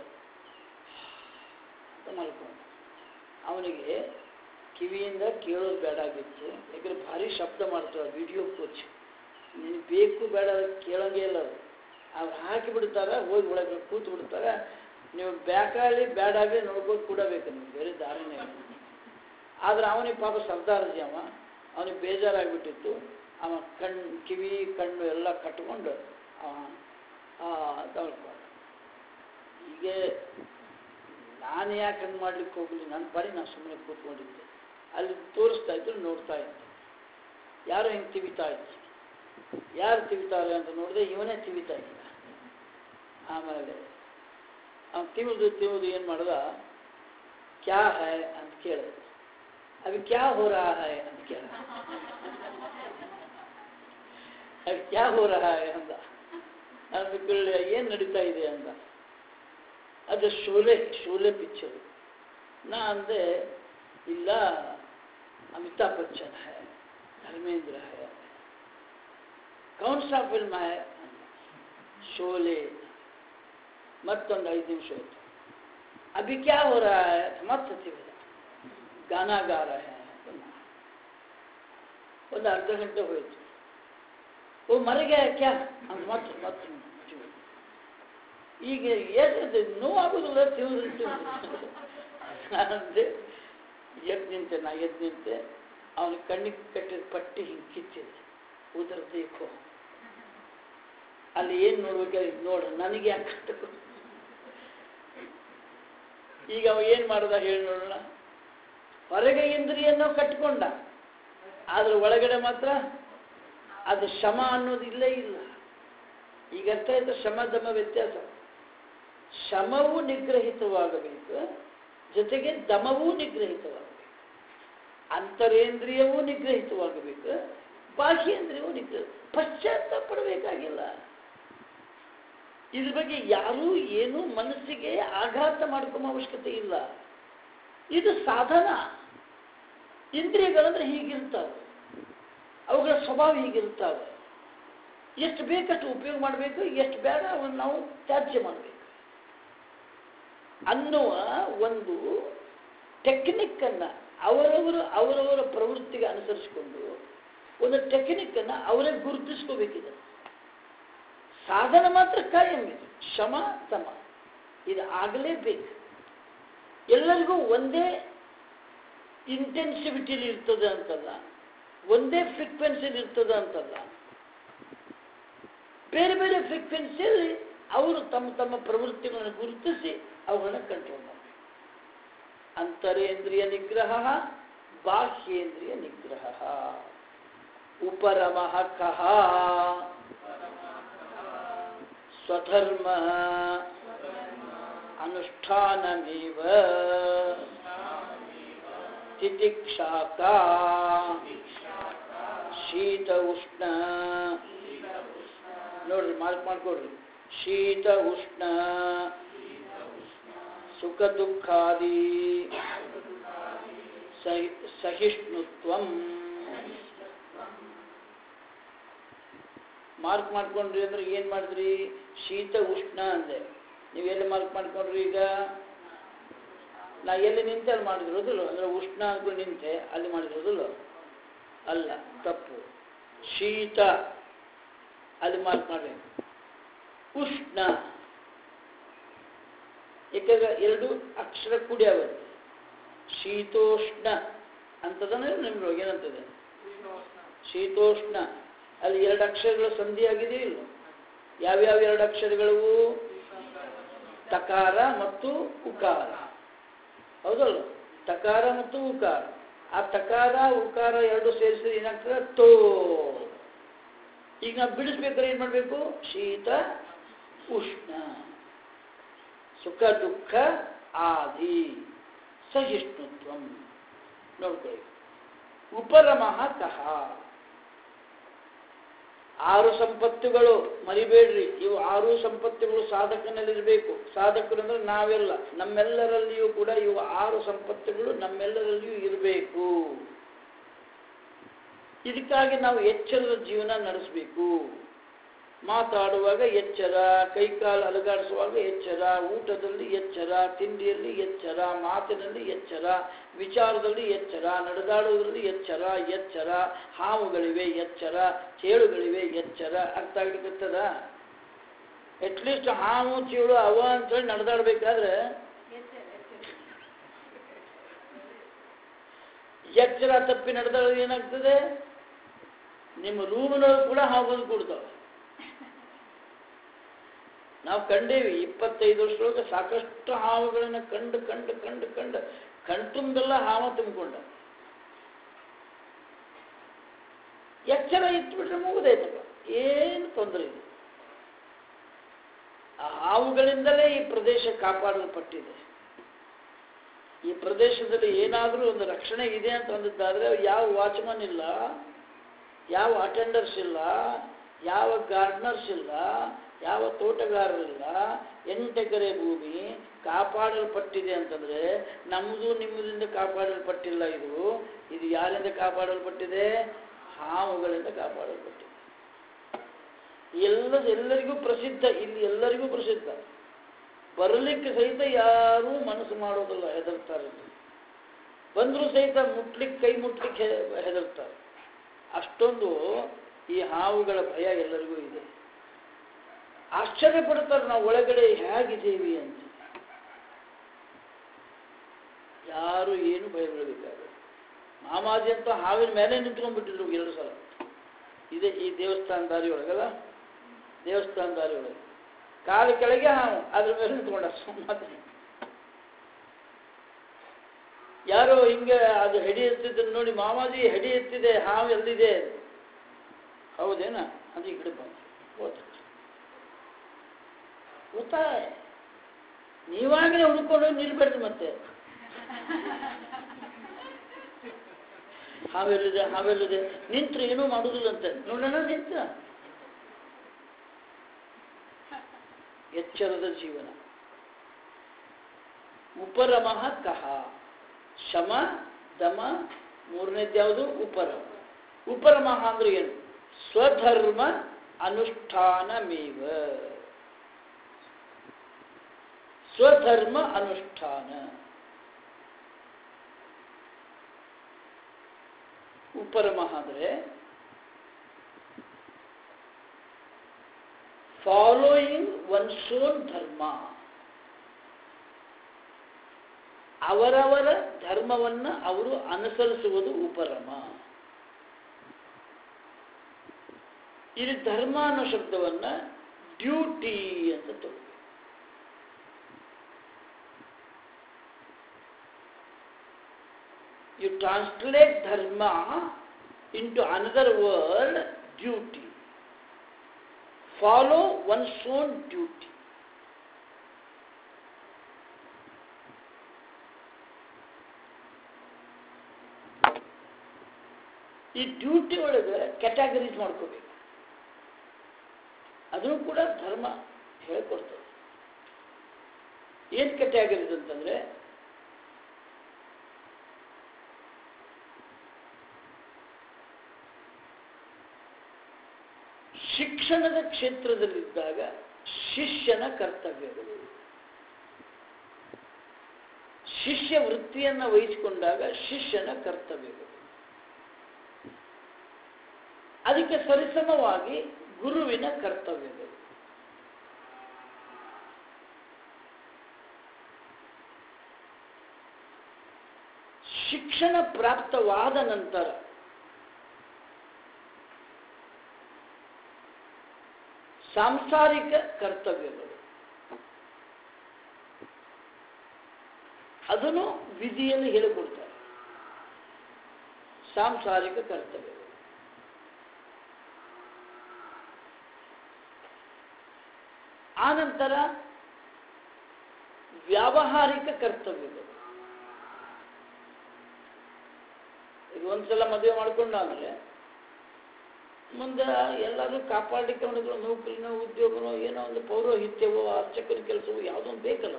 ಮಲ್ಕೊಂಡು. ಅವನಿಗೆ ಕಿವಿಯಿಂದ ಕೇಳೋದು ಬೇಡ ಆಗಿತ್ತು. ಯಾಕಂದರೆ ಭಾರಿ ಶಬ್ದ ಮಾಡ್ತಾರೆ ವಿಡಿಯೋ ಕೋಚ್. ನೀನು ಬೇಕು ಬೇಡ ಕೇಳೋಂಗೇ ಇಲ್ಲ. ಅದು ಅವ್ರು ಹಾಕಿಬಿಡ್ತಾರೆ, ಹೋಗಿ ಒಳಗೆ ಕೂತು ಬಿಡ್ತಾರೆ. ನೀವು ಬೇಕಾಗಲಿ ಬೇಡ ಆಗಲಿ ನೋಡ್ಬೋದು ಕೂಡಬೇಕು, ನೀವು ಬೇರೆ ದಾರಿನೇ. ಆದರೆ ಅವನಿಗೆ ಪಾಪ ಸರ್ದಾರ್ಜಿ ಅವನಿಗೆ ಬೇಜಾರಾಗಿಬಿಟ್ಟಿತ್ತು. ಅವ ಕಿವಿ ಕಣ್ಣು ಎಲ್ಲ ಕಟ್ಕೊಂಡು ತಗೊಳ್ಬಾರ್ದು. ಹೀಗೆ ನಾನು ಯಾಕೆ ಹಂಗೆ ಮಾಡ್ಲಿಕ್ಕೆ ಹೋಗಲಿ, ನನ್ನ ಬಾರಿ ನಾನು ಸುಮ್ಮನೆ ಕೂತ್ಕೊಂಡಿದ್ದೆ. ಅಲ್ಲಿ ತೋರಿಸ್ತಾ ಇದ್ರು, ನೋಡ್ತಾ ಇದ್ದೆ. ಯಾರೋ ಹಿಂಗೆ ತಿವಿತಾ ಇತ್ತು. ಯಾರು ತಿವಿತಾರೆ ಅಂತ ನೋಡಿದೆ, ಇವನೇ ತಿವಿತಾ ಇಲ್ಲ. ಆಮೇಲೆ ಅವನು ತಿವಿದು ಏನು ಮಾಡ್ದ, ಕ್ಯಾ ಹೈ ಅಂತ ಕೇಳಿದೆ. ಅಭಿ ಕ್ಯಾ ಹೋ ರಹಾ ಹೈ ಅಂತ ಕೇಳ. ಅಭಿ ಕ್ಯಾ ಹೋ ರಹಾ ಹೈ ಅಂದ. ಅಂದ್ಕೊಳ್ಳಿ ಏನು ನಡೀತಾ ಇದೆ ಅಂದ. ಅದು ಶೋಲೆ ಪಿಕ್ಚರು. ನಾ ಅಂದೆ ಇಲ್ಲ ಅಮಿತಾಬ್ ಬಚ್ಚನ್ ಹೈ, ಧರ್ಮೇಂದ್ರ ಹೈ. ಕೌನ್ ಸಾ ಫಿಲ್ಮ್ ಹೈ? ಶೋಲೆ. ಮತ್ತೊಂದು 5 ನಿಮಿಷ ಹೋಯ್ತು. ಅಭಿ ಕ್ಯಾ ಹೋ ರಹಾ ಹೈ ಮತ್ತೆ ತಿವಿದ. ಗಾನಾ गा रहे हैं. ಒಂದು ಅರ್ಧ ಗಂಟೆ ಹೋಯ್ತು. ಓ ಮರ ಗಯಾ ಕ್ಯಾ ಅಂತ ಮತ್ತೆ ಈಗ ಏನಿದೆ ನೋವಾಗೋದಿಲ್ಲ ತಿವಿದು ಅಂದ್ರೆ ಎದ್ದು ನಿಂತೆ. ಅವನ ಕಣ್ಣಿಗೆ ಕಟ್ಟಿದ ಪಟ್ಟಿ ಹಿಂಗೆ ಕಿತ್ತಿದೆ. ಉದರ ದೇಖೋ. ಅಲ್ಲಿ ಏನು ನೋಡ್ಬೇಕಾಗಿ ನೋಡು, ನನಗೆ ಯಾಕೆ ಕಟ್ಟಬೇಕು. ಈಗ ಅವ ಏನು ಮಾಡ್ದ ಹೇಳಿ ನೋಡೋಣ. ಹೊರಗೆ ಇಂದ್ರಿಯನ್ನು ಕಟ್ಟಿಕೊಂಡ, ಆದ್ರೆ ಒಳಗಡೆ ಮಾತ್ರ ಅದು ಶಮ ಅನ್ನೋದು ಇಲ್ಲೇ ಇಲ್ಲ. ಈಗ ಅರ್ಥ ಆಯ್ತು ಶಮ ದಮ ವ್ಯತ್ಯಾಸ. ಶಮವೂ ನಿಗ್ರಹಿತವಾಗಬೇಕು, ಜೊತೆಗೆ ದಮವೂ ನಿಗ್ರಹಿತವಾಗಬೇಕು. ಅಂತರೇಂದ್ರಿಯವೂ ನಿಗ್ರಹಿತವಾಗಬೇಕು, ಬಾಹ್ಯೇಂದ್ರಿಯವೂ ನಿಗ್ರಹ. ಪಶ್ಚಾತ್ತಾಪ ಪಡಬೇಕಾಗಿಲ್ಲ. ಇದ್ರ ಬಗ್ಗೆ ಯಾರೂ ಏನೂ ಮನಸ್ಸಿಗೆ ಆಘಾತ ಮಾಡ್ಕೊಂಬ ಅವಶ್ಯಕತೆ ಇಲ್ಲ. ಇದು ಸಾಧನ. ಇಂದ್ರಿಯಗಳಂದ್ರೆ ಹೀಗಿರ್ತಾವೆ, ಅವುಗಳ ಸ್ವಭಾವ ಹೀಗಿರ್ತಾವೆ. ಎಷ್ಟು ಬೇಕಷ್ಟು ಉಪಯೋಗ ಮಾಡಬೇಕು, ಎಷ್ಟು ಬೇಡ ಅವನ್ನ ನಾವು ತ್ಯಾಜ್ಯ ಮಾಡಬೇಕು ಅನ್ನುವ ಒಂದು ಟೆಕ್ನಿಕ್ಕನ್ನು ಅವರವರ ಪ್ರವೃತ್ತಿಗೆ ಅನುಸರಿಸಿಕೊಂಡು ಒಂದು ಟೆಕ್ನಿಕ್ಕನ್ನು ಅವರೇ ಗುರುತಿಸ್ಕೋಬೇಕಿದೆ. ಸಾಧನ ಮಾತ್ರ ಕಾಯಂ ಇದು. ಶಮ ತಮ ಇದು ಆಗಲೇಬೇಕು. ಎಲ್ಲರಿಗೂ ಒಂದೇ ಇಂಟೆನ್ಸಿವಿಟಿಲಿ ಇರ್ತದೆ ಅಂತಲ್ಲ, ಒಂದೇ ಫ್ರೀಕ್ವೆನ್ಸಿಲಿ ಇರ್ತದೆ ಅಂತಲ್ಲ. ಬೇರೆ ಬೇರೆ ಫ್ರೀಕ್ವೆನ್ಸಿಯಲ್ಲಿ ಅವರು ತಮ್ಮ ಪ್ರವೃತ್ತಿಗಳನ್ನು ಗುರುತಿಸಿ ಅವುಗಳನ್ನ ಕಂಟ್ರೋಲ್ ಮಾಡಬೇಕು. ಅಂತರೇಂದ್ರಿಯ ನಿಗ್ರಹ, ಬಾಹ್ಯೇಂದ್ರಿಯ ನಿಗ್ರಹ. ಉಪರಮಃ ಕಃ ಸ್ವಧರ್ಮ ಅನುಷ್ಠಾನಮೇವ ತಿತಿಕ್ಷಾಕ ಶೀತ ಉಷ್ಣ. ನೋಡ್ರಿ, ಮಾರ್ಕ್ ಮಾಡ್ಕೊಡ್ರಿ. ಶೀತ ಉಷ್ಣ ಸುಖ ದುಃಖಾದಿ ಸಹಿಷ್ಣುತ್ವಂ. ಮಾರ್ಕ್ ಮಾಡ್ಕೊಂಡ್ರಿ ಅಂದ್ರೆ ಏನು ಮಾಡಿದ್ರಿ? ಶೀತ ಉಷ್ಣ ಅಂದೆ. ನೀವು ಎಲ್ಲಿ ಮಾರ್ಕ್ ಮಾಡ್ಕೊಂಡ್ರಿ? ಈಗ ನಾ ಎಲ್ಲಿ ನಿಂತೆ ಅಲ್ಲಿ ಮಾಡಿದಿರೋದಿಲ್ಲ. ಅಂದರೆ ಉಷ್ಣ ಅಂದ್ಕೊಂಡು ನಿಂತೆ ಅಲ್ಲಿ ಮಾಡಿದಿರೋದಿಲ್ಲ. ಅಲ್ಲ, ತಪ್ಪು. ಶೀತ ಅಲ್ಲಿ ಮಾರ್ಕ್ ಮಾಡಬೇಕು. ಉಷ್ಣ ಯಾಕಂದ್ರೆ 2 ಅಕ್ಷರ ಕೂಡಿ ಆಗುತ್ತೆ. ಶೀತೋಷ್ಣ ಅಂತದನ್ನ ನಿಮ್ಗೆ ಏನಂತದೆ? ಶೀತೋಷ್ಣ. ಅಲ್ಲಿ 2 ಅಕ್ಷರಗಳ ಸಂಧಿ ಆಗಿದೆಯೋ ಇಲ್ಲ? ಯಾವ್ಯಾವ 2 ಅಕ್ಷರಗಳು? ತಕಾರ ಮತ್ತು ಉಕಾರ. ಹೌದಲ್ಲ? ತಕಾರ ಮತ್ತು ಉಕಾರ. ಆ ತಕಾರ ಉಕಾರ 2 ಸೇರಿಸಿ ಏನಾಗ್ತದೆ? ತೋ. ಈಗ ನಾವು ಬಿಡಿಸ್ಬೇಕಾದ್ರೆ ಏನು ಮಾಡಬೇಕು? ಶೀತ ಉಷ್ಣ ಸುಖ ದುಃಖ ಆದಿ ಸಹಿಷ್ಣುತ್ವಂ. ನೋಡ್ಕೊಳ್ಳಿ. ಉಪರಮಃ ಕಃ. 6 ಸಂಪತ್ತುಗಳು ಮರಿಬೇಡ್ರಿ. ಇವು 6 ಸಂಪತ್ತುಗಳು ಸಾಧಕನಲ್ಲಿರಬೇಕು. ಸಾಧಕರು ಅಂದ್ರೆ ನಾವೆಲ್ಲ, ನಮ್ಮೆಲ್ಲರಲ್ಲಿಯೂ ಕೂಡ ಇವು 6 ಸಂಪತ್ತುಗಳು ನಮ್ಮೆಲ್ಲರಲ್ಲಿಯೂ ಇರಬೇಕು. ಇದಕ್ಕಾಗಿ ನಾವು ಎಚ್ಚರದ ಜೀವನ ನಡೆಸಬೇಕು. ಮಾತಾಡುವಾಗ ಎಚ್ಚರ, ಕೈಕಾಲು ಅಲುಗಾಡಿಸುವಾಗ ಎಚ್ಚರ, ಊಟದಲ್ಲಿ ಎಚ್ಚರ, ತಿಂಡಿಯಲ್ಲಿ ಎಚ್ಚರ, ಮಾತಿನಲ್ಲಿ ಎಚ್ಚರ, ವಿಚಾರದಲ್ಲಿ ಎಚ್ಚರ, ನಡೆದಾಡುವುದರಲ್ಲಿ ಎಚ್ಚರ. ಹಾವುಗಳಿವೆ ಎಚ್ಚರ, ಚೇಳುಗಳಿವೆ ಎಚ್ಚರ. ಅರ್ಥ ಆಗ್ಲಿಕ್ಕತ್ತದ? ಅಟ್ಲೀಸ್ಟ್ ಹಾವು ಚೇಳು ಅವ ಅಂತೇಳಿ ನಡೆದಾಡ್ಬೇಕಾದ್ರೆ ಎಚ್ಚರ ತಪ್ಪಿ ನಡೆದಾಡೋದು ಏನಾಗ್ತದೆ? ನಿಮ್ಮ ರೂಮ್ನೊಳಗೆ ಕೂಡ ಹಾವು ಕೂಡ್ತಾವೆ. ನಾವು ಕಂಡೇವಿ 25 ವರ್ಷದೊಳಗೆ ಸಾಕಷ್ಟು ಹಾವುಗಳನ್ನ ಕಂಡು ಕಣ್ತುಂಬೆಲ್ಲ ಹಾವು ತುಂಬಿಕೊಂಡ. ಎಚ್ಚರ ಇಟ್ಬಿಟ್ರೆ ಮುಗಿದೈತಲ್ಲ, ಏನು ತೊಂದರೆ ಇಲ್ಲ. ಆ ಹಾವುಗಳಿಂದಲೇ ಈ ಪ್ರದೇಶ ಕಾಪಾಡಲ್ಪಟ್ಟಿದೆ. ಈ ಪ್ರದೇಶದಲ್ಲಿ ಏನಾದರೂ ಒಂದು ರಕ್ಷಣೆ ಇದೆ ಅಂತ ಅಂದಿದ್ದಾದ್ರೆ ಯಾವ ವಾಚ್ಮನ್ ಇಲ್ಲ, ಯಾವ ಅಟೆಂಡರ್ಸ್ ಇಲ್ಲ, ಯಾವ ಗಾರ್ಡನರ್ಸ್ ಇಲ್ಲ, ಯಾವ ತೋಟಗಾರರಿಲ್ಲ, 8 ಎಕರೆ ಭೂಮಿ ಕಾಪಾಡಲ್ಪಟ್ಟಿದೆ ಅಂತಂದ್ರೆ ನಮ್ಮದು ನಿಮ್ಮದಿಂದ ಕಾಪಾಡಲ್ಪಟ್ಟಿಲ್ಲ. ಇದು ಯಾರಿಂದ ಕಾಪಾಡಲ್ಪಟ್ಟಿದೆ? ಹಾವುಗಳಿಂದ ಕಾಪಾಡಲ್ಪಟ್ಟಿದೆ. ಎಲ್ಲರಿಗೂ ಪ್ರಸಿದ್ಧ, ಇಲ್ಲಿ ಎಲ್ಲರಿಗೂ ಪ್ರಸಿದ್ಧ. ಬರಲಿಕ್ಕೆ ಸಹಿತ ಯಾರೂ ಮನಸ್ಸು ಮಾಡೋದಿಲ್ಲ, ಹೆದರ್ತಾರೆ. ಬಂದರೂ ಸಹಿತ ಕೈ ಮುಟ್ಲಿಕ್ಕೆ ಹೆದರ್ತಾರೆ. ಅಷ್ಟೊಂದು ಈ ಹಾವುಗಳ ಭಯ ಎಲ್ಲರಿಗೂ ಇದೆ. ಆಶ್ಚರ್ಯ ಪಡ್ತಾರೆ ನಾವು ಒಳಗಡೆ ಹೇಗಿದ್ದೀವಿ ಅಂತ. ಯಾರು ಏನು ಭಯ ಬೀಳಬೇಕಾದ್ರೆ ಮಾಮಾಜಿ ಅಂತ ಹಾವಿನ ಮೇಲೆ ನಿಂತ್ಕೊಂಡ್ಬಿಟ್ಟಿದ್ರು 2 ಸಲ. ಇದೆ ಈ ದೇವಸ್ಥಾನ ದಾರಿ ಒಳಗಲ್ಲ, ದೇವಸ್ಥಾನ ದಾರಿ ಒಳಗೆ ಕಾಲು ಕೆಳಗೆ ಹಾವು, ಅದ್ರ ಮೇಲೆ ನಿಂತ್ಕೊಂಡ ಸುಮ್ಮನೆ. ಯಾರೋ ಹಿಂಗೆ ಅದು ಹೆಡಿ ಎತ್ತಿದ್ದನ್ನು ನೋಡಿ, ಮಾಮಾಜಿ ಹೆಡಿ ಎತ್ತಿದೆ, ಹಾವು ಎಲ್ಲಿದೆ? ಹೌದೇನ? ಅದು ಈ ಕಡೆ ಬಂದು ಗೊತ್ತಾಯ ನೀವಾಗಲೇ ಹುಡ್ಕೊಂಡು ನಿಲ್ಬೇಡ್ದು. ಮತ್ತೆ ಹಾವೆಲ್ಲಿದೆ ನಿಂತ್ರೆ ಏನೂ ಮಾಡುವುದಿಲ್ಲಂತೆ. ನೋಡೋಣ ನಿಂತ. ಎಚ್ಚರದ ಜೀವನ. ಉಪರಮಃ ಕಹ, ಶಮ ದಮ, ಮೂರನೇದ್ಯಾವುದು ಉಪರಮ. ಉಪರಮಃ ಅಂದ್ರೆ ಏನು? ಸ್ವಧರ್ಮ ಅನುಷ್ಠಾನಮೇವ. ಸ್ವಧರ್ಮ ಅನುಷ್ಠಾನ. ಉಪರಮಃ ಅಂದರೆ ಫಾಲೋಯಿಂಗ್ ಒನ್ಸ್ ಓನ್ ಧರ್ಮ. ಅವರವರ ಧರ್ಮವನ್ನು ಅವರು ಅನುಸರಿಸುವುದು ಉಪರಮ. ಇಲ್ಲಿ ಧರ್ಮ ಅನ್ನೋ ಶಬ್ದವನ್ನ ಡ್ಯೂಟಿ ಅಂತ ತಗೊಳ್ಳಿ. You translate dharma into another word, duty. Follow one's own duty. ಈ ಡ್ಯೂಟಿ ಒಳಗೆ ಕ್ಯಾಟಗರೀಸ್ ಮಾಡ್ಕೋಬೇಕು. ಅದನ್ನು ಕೂಡ ಧರ್ಮ ಹೇಳ್ಕೊಡ್ತದೆ. ಏನು ಕ್ಯಾಟಗರೀಸ್ ಅಂತಂದ್ರೆ, ಶಿಕ್ಷಣದ ಕ್ಷೇತ್ರದಲ್ಲಿದ್ದಾಗ ಶಿಷ್ಯನ ಕರ್ತವ್ಯಗಳು, ಶಿಷ್ಯ ವೃತ್ತಿಯನ್ನು ವಹಿಸಿಕೊಂಡಾಗ ಶಿಷ್ಯನ ಕರ್ತವ್ಯಗಳು, ಅದಕ್ಕೆ ಸರಿಸಮವಾಗಿ ಗುರುವಿನ ಕರ್ತವ್ಯಗಳು. ಶಿಕ್ಷಣ ಪ್ರಾಪ್ತವಾದ ನಂತರ ಸಾಂಸಾರಿಕ ಕರ್ತವ್ಯಗಳು, ಅದನ್ನು ವಿಧಿಯಲ್ಲಿ ಹೇಳಿಕೊಡ್ತಾರೆ. ಸಾಂಸಾರಿಕ ಕರ್ತವ್ಯಗಳು. ಆನಂತರ ವ್ಯಾವಹಾರಿಕ ಕರ್ತವ್ಯಗಳು. ಈಗ ಒಂದ್ಸಲ ಮದುವೆ ಮಾಡ್ಕೊಂಡಾದ್ರೆ ಮುಂದೆ ಎಲ್ಲರೂ ಕಾಪಾಡಲಿಕ್ಕೆ ಅವನಿಗೆ ನೌಕರಿನೋ ಉದ್ಯೋಗನೋ ಏನೋ ಒಂದು ಪೌರೋಹಿತ್ಯವೋ ಅರ್ಚಕನ ಕೆಲಸವೋ ಯಾವುದೋ ಒಂದು ಬೇಕಲ್ಲ.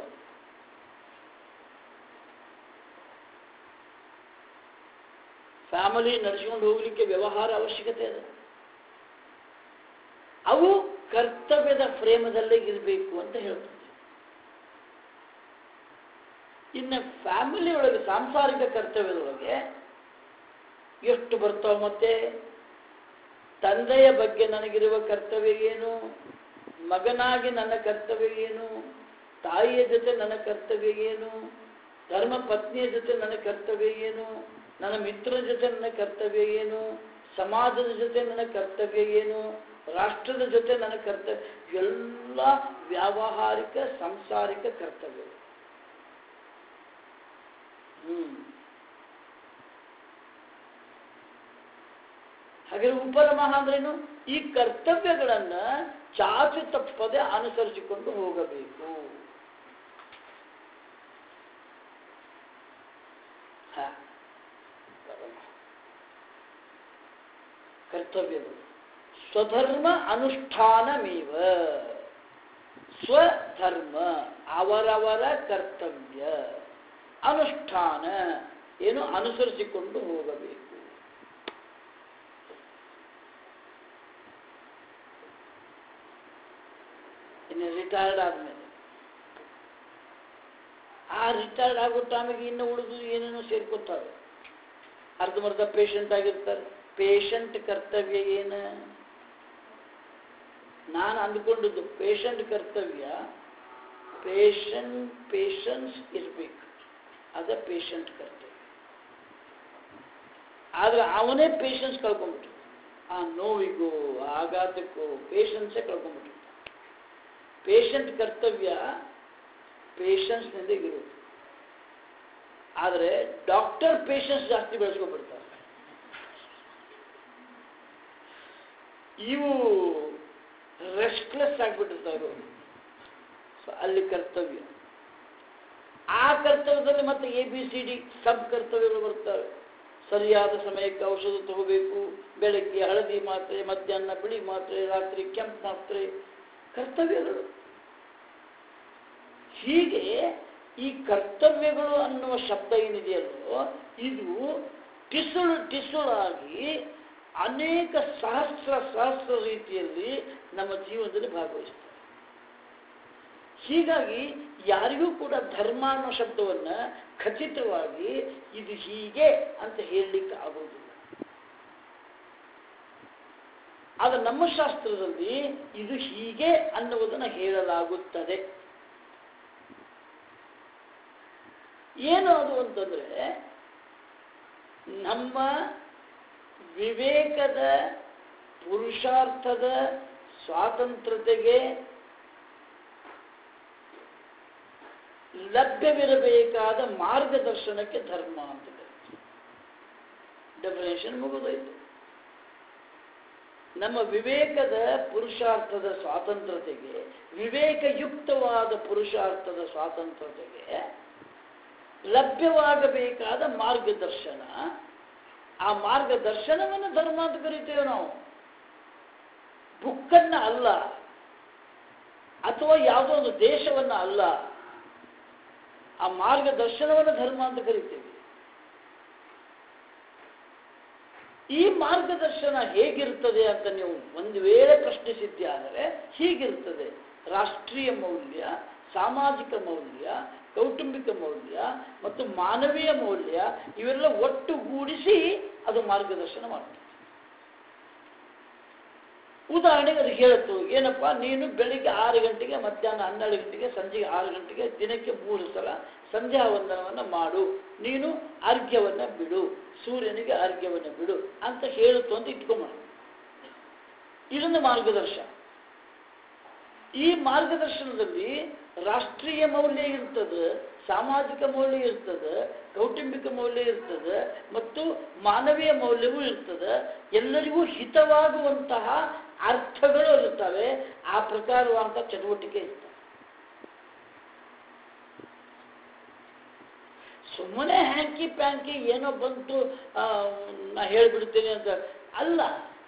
ಫ್ಯಾಮಿಲಿ ನಡೆಸ್ಕೊಂಡು ಹೋಗ್ಲಿಕ್ಕೆ ವ್ಯವಹಾರ ಅವಶ್ಯಕತೆ ಇದೆ. ಅವು ಕರ್ತವ್ಯದ ಫ್ರೇಮದಲ್ಲೇ ಇರಬೇಕು ಅಂತ ಹೇಳ್ತಾರೆ. ಇನ್ನು ಫ್ಯಾಮಿಲಿ ಒಳಗೆ ಸಾಂಸಾರಿಕ ಕರ್ತವ್ಯದೊಳಗೆ ಎಷ್ಟು ಬರ್ತಾವ? ಮತ್ತೆ ತಂದೆಯ ಬಗ್ಗೆ ನನಗಿರುವ ಕರ್ತವ್ಯ ಏನು, ಮಗನಾಗಿ ನನ್ನ ಕರ್ತವ್ಯ ಏನು, ತಾಯಿಯ ಜೊತೆ ನನ್ನ ಕರ್ತವ್ಯ ಏನು, ಧರ್ಮ ಪತ್ನಿಯ ಜೊತೆ ನನ್ನ ಕರ್ತವ್ಯ ಏನು, ನನ್ನ ಮಿತ್ರರ ಜೊತೆ ನನ್ನ ಕರ್ತವ್ಯ ಏನು, ಸಮಾಜದ ಜೊತೆ ನನ್ನ ಕರ್ತವ್ಯ ಏನು, ರಾಷ್ಟ್ರದ ಜೊತೆ ನನ್ನ ಕರ್ತವ್ಯ, ಎಲ್ಲ ವ್ಯಾವಹಾರಿಕ ಸಾಂಸಾರಿಕ ಕರ್ತವ್ಯಗಳು. ಹಾಗೆ ಉಪರಮಃ ಅಂದ್ರೇನು? ಈ ಕರ್ತವ್ಯಗಳನ್ನ ಚಾಚು ತಪ್ಪದೆ ಅನುಸರಿಸಿಕೊಂಡು ಹೋಗಬೇಕು. ಕರ್ತವ್ಯಗಳು ಸ್ವಧರ್ಮ ಅನುಷ್ಠಾನಮೇವ. ಸ್ವಧರ್ಮ ಅವರವರ ಕರ್ತವ್ಯ, ಅನುಷ್ಠಾನ ಏನು ಅನುಸರಿಸಿಕೊಂಡು ಹೋಗಬೇಕು. ಇನ್ನು ರಿಟೈರ್ಡ್ ಆದ್ಮೇಲೆ ಆ ರಿಟೈರ್ಡ್ ಆಗೋ ಟೈಮಿಗೆ ಇನ್ನು ಉಳಿದು ಏನೇನೋ ಸೇರ್ಕೊತಾರೆ. ಅರ್ಧಮರ್ಧ ಪೇಷಂಟ್ ಆಗಿರ್ತಾರೆ. ಪೇಷಂಟ್ ಕರ್ತವ್ಯ ಏನು? ನಾನು ಅಂದ್ಕೊಂಡದ್ದು ಪೇಷಂಟ್ ಕರ್ತವ್ಯ ಪೇಷನ್ಸ್ ಇರಬೇಕು, ಅದ ಪೇಷಂಟ್ ಕರ್ತವ್ಯ. ಆದ್ರೆ ಅವನೇ ಪೇಷನ್ಸ್ ಕಳ್ಕೊಂಡ್ಬಿಟ್ರು. ಆ ನೋವಿಗೂ ಆಘಾತಕ್ಕೂ ಪೇಷನ್ಸೇ ಕಳ್ಕೊಂಡ್ಬಿಟ್ರು. ಪೇಷಂಟ್ ಕರ್ತವ್ಯ ಪೇಷನ್ಸ್ನಿಂದ ಇರೋದು. ಆದರೆ ಡಾಕ್ಟರ್ ಪೇಷನ್ಸ್ ಜಾಸ್ತಿ ಬೆಳೆಸ್ಕೊಬಿಡ್ತಾರೆ. ಇವು ರೆಸ್ಟ್ಲೆಸ್ ಆಗಿಬಿಟ್ಟಿರ್ತಾರೆ. ಅಲ್ಲಿ ಕರ್ತವ್ಯ, ಆ ಕರ್ತವ್ಯದಲ್ಲಿ ಮತ್ತೆ ABCD ಸಬ್ ಕರ್ತವ್ಯಗಳು ಬರ್ತವೆ. ಸರಿಯಾದ ಸಮಯಕ್ಕೆ ಔಷಧ ತಗೋಬೇಕು. ಬೆಳಗ್ಗೆ ಹಳದಿ ಮಾತ್ರೆ, ಮಧ್ಯಾಹ್ನ ಬಿಳಿ ಮಾತ್ರೆ, ರಾತ್ರಿ ಕೆಂಪು ಮಾತ್ರೆ, ಕರ್ತವ್ಯಗಳು. ಹೀಗೆ ಈ ಕರ್ತವ್ಯಗಳು ಅನ್ನುವ ಶಬ್ದ ಏನಿದೆಯಲ್ಲೋ ಇದು ಟಿಸುಳಾಗಿ ಅನೇಕ ಸಹಸ್ರ ರೀತಿಯಲ್ಲಿ ನಮ್ಮ ಜೀವನದಲ್ಲಿ ಭಾಗವಹಿಸ್ತವೆ. ಹೀಗಾಗಿ ಯಾರಿಗೂ ಕೂಡ ಧರ್ಮ ಅನ್ನೋ ಶಬ್ದವನ್ನ ಖಚಿತವಾಗಿ ಇದು ಹೀಗೆ ಅಂತ ಹೇಳಲಿಕ್ಕೆ ಆಗುವುದಿಲ್ಲ. ಆಗ ನಮ್ಮ ಶಾಸ್ತ್ರದಲ್ಲಿ ಇದು ಹೀಗೆ ಅನ್ನುವುದನ್ನು ಹೇಳಲಾಗುತ್ತದೆ. ಏನು ಅದು ಅಂತಂದ್ರೆ ನಮ್ಮ ವಿವೇಕದ ಪುರುಷಾರ್ಥದ ಸ್ವಾತಂತ್ರ್ಯತೆಗೆ ಲಭ್ಯವಿರಬೇಕಾದ ಮಾರ್ಗದರ್ಶನಕ್ಕೆ ಧರ್ಮ ಅಂತ ಕರೀತಾರೆ. ಡೆಫಿನೇಷನ್ ಮುಗಿದೋಯ್ತು. ನಮ್ಮ ವಿವೇಕದ ಪುರುಷಾರ್ಥದ ಸ್ವಾತಂತ್ರ್ಯತೆಗೆ, ವಿವೇಕಯುಕ್ತವಾದ ಪುರುಷಾರ್ಥದ ಸ್ವಾತಂತ್ರ್ಯತೆಗೆ ಲಭ್ಯವಾಗಬೇಕಾದ ಮಾರ್ಗದರ್ಶನ. ಆ ಮಾರ್ಗದರ್ಶನವನ್ನು ಧರ್ಮ ಅಂತ ಕರಿತೇವೆ ನಾವು. ಬುಕ್ಕನ್ನ ಅಲ್ಲ, ಅಥವಾ ಯಾವುದೋ ಒಂದು ದೇಶವನ್ನ ಅಲ್ಲ. ಆ ಮಾರ್ಗದರ್ಶನವನ್ನು ಧರ್ಮ ಅಂತ ಕರಿತೇವೆ. ಈ ಮಾರ್ಗದರ್ಶನ ಹೇಗಿರ್ತದೆ ಅಂತ ನೀವು ಒಂದು ವೇಳೆ ಪ್ರಶ್ನಿಸಿದ್ದೆ ಆದರೆ ಹೀಗಿರ್ತದೆ. ರಾಷ್ಟ್ರೀಯ ಮೌಲ್ಯ, ಸಾಮಾಜಿಕ ಮೌಲ್ಯ, ಕೌಟುಂಬಿಕ ಮೌಲ್ಯ ಮತ್ತು ಮಾನವೀಯ ಮೌಲ್ಯ ಇವೆಲ್ಲ ಒಟ್ಟುಗೂಡಿಸಿ ಅದು ಮಾರ್ಗದರ್ಶನ ಮಾಡ್ತದೆ. ಉದಾಹರಣೆಗೆ ಅದು ಹೇಳುತ್ತು, ಏನಪ್ಪ ನೀನು ಬೆಳಿಗ್ಗೆ 6 ಗಂಟೆಗೆ, ಮಧ್ಯಾಹ್ನ 12 ಗಂಟೆಗೆ, ಸಂಜೆಗೆ 6 ಗಂಟೆಗೆ, ದಿನಕ್ಕೆ 3 ಸಲ ಸಂಧ್ಯಾ ವಂದನವನ್ನು ಮಾಡು, ನೀನು ಅರ್ಘ್ಯವನ್ನು ಬಿಡು, ಸೂರ್ಯನಿಗೆ ಅರ್ಘ್ಯವನ್ನು ಬಿಡು ಅಂತ ಹೇಳುತ್ತು ಅಂತ ಇಟ್ಕೊಂಬ. ಇದೊಂದು ಮಾರ್ಗದರ್ಶನ. ಈ ಮಾರ್ಗದರ್ಶನದಲ್ಲಿ ರಾಷ್ಟ್ರೀಯ ಮೌಲ್ಯ ಇರ್ತದೆ, ಸಾಮಾಜಿಕ ಮೌಲ್ಯ ಇರ್ತದೆ, ಕೌಟುಂಬಿಕ ಮೌಲ್ಯ ಇರ್ತದೆ ಮತ್ತು ಮಾನವೀಯ ಮೌಲ್ಯವೂ ಇರ್ತದೆ. ಎಲ್ಲರಿಗೂ ಹಿತವಾಗುವಂತಹ ಅರ್ಥಗಳು ಇರ್ತವೆ. ಆ ಪ್ರಕಾರವಾದಂಥ ಚಟುವಟಿಕೆ ಇರ್ತವೆ. ಸುಮ್ಮನೆ ಹ್ಯಾಂಕಿ ಪ್ಯಾಂಕಿ ಏನೋ ಬಂತು ನಾ ಹೇಳಿಬಿಡ್ತೇನೆ ಅಂತ ಅಲ್ಲ.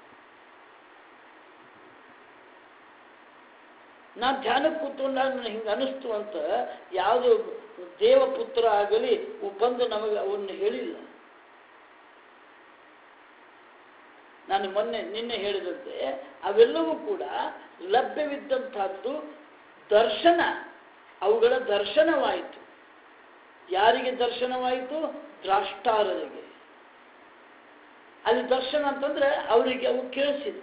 ನಾ ಧ್ಯಾನಕ್ಕೆ ಕೂತ್ಕೊಂಡಾಗ ನನಗೆ ಹಿಂಗೆ ಅನಿಸ್ತು ಅಂತ ಯಾವುದು ದೇವಪುತ್ರ ಆಗಲಿ ಬಂದು ನಮಗೆ ಅವನ್ನ ಹೇಳಿಲ್ಲ. ನಾನು ನಿನ್ನೆ ಹೇಳಿದಂತೆ ಅವೆಲ್ಲವೂ ಕೂಡ ಲಭ್ಯವಿದ್ದಂತಹದ್ದು ದರ್ಶನ. ಅವುಗಳ ದರ್ಶನವಾಯಿತು. ಯಾರಿಗೆ ದರ್ಶನವಾಯಿತು? ದ್ರಾಷ್ಟಾರರಿಗೆ. ಅಲ್ಲಿ ದರ್ಶನ ಅಂತಂದ್ರೆ ಅವರಿಗೆ ಅವು ಕೇಳಿಸಿದ್ವು.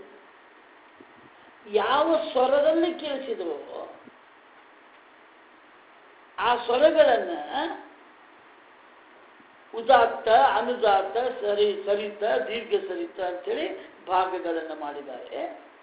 ಯಾವ ಸ್ವರದಲ್ಲಿ ಕೇಳಿಸಿದವೋ ಆ ಸ್ವರಗಳನ್ನ ಉದಾತ್ತ, ಅನುದಾತ್ತ, ಸರಿತ, ದೀರ್ಘ ಸರಿತ ಅಂತೇಳಿ ಭಾಗಗಳನ್ನು ಮಾಡಿದ್ದಾರೆ.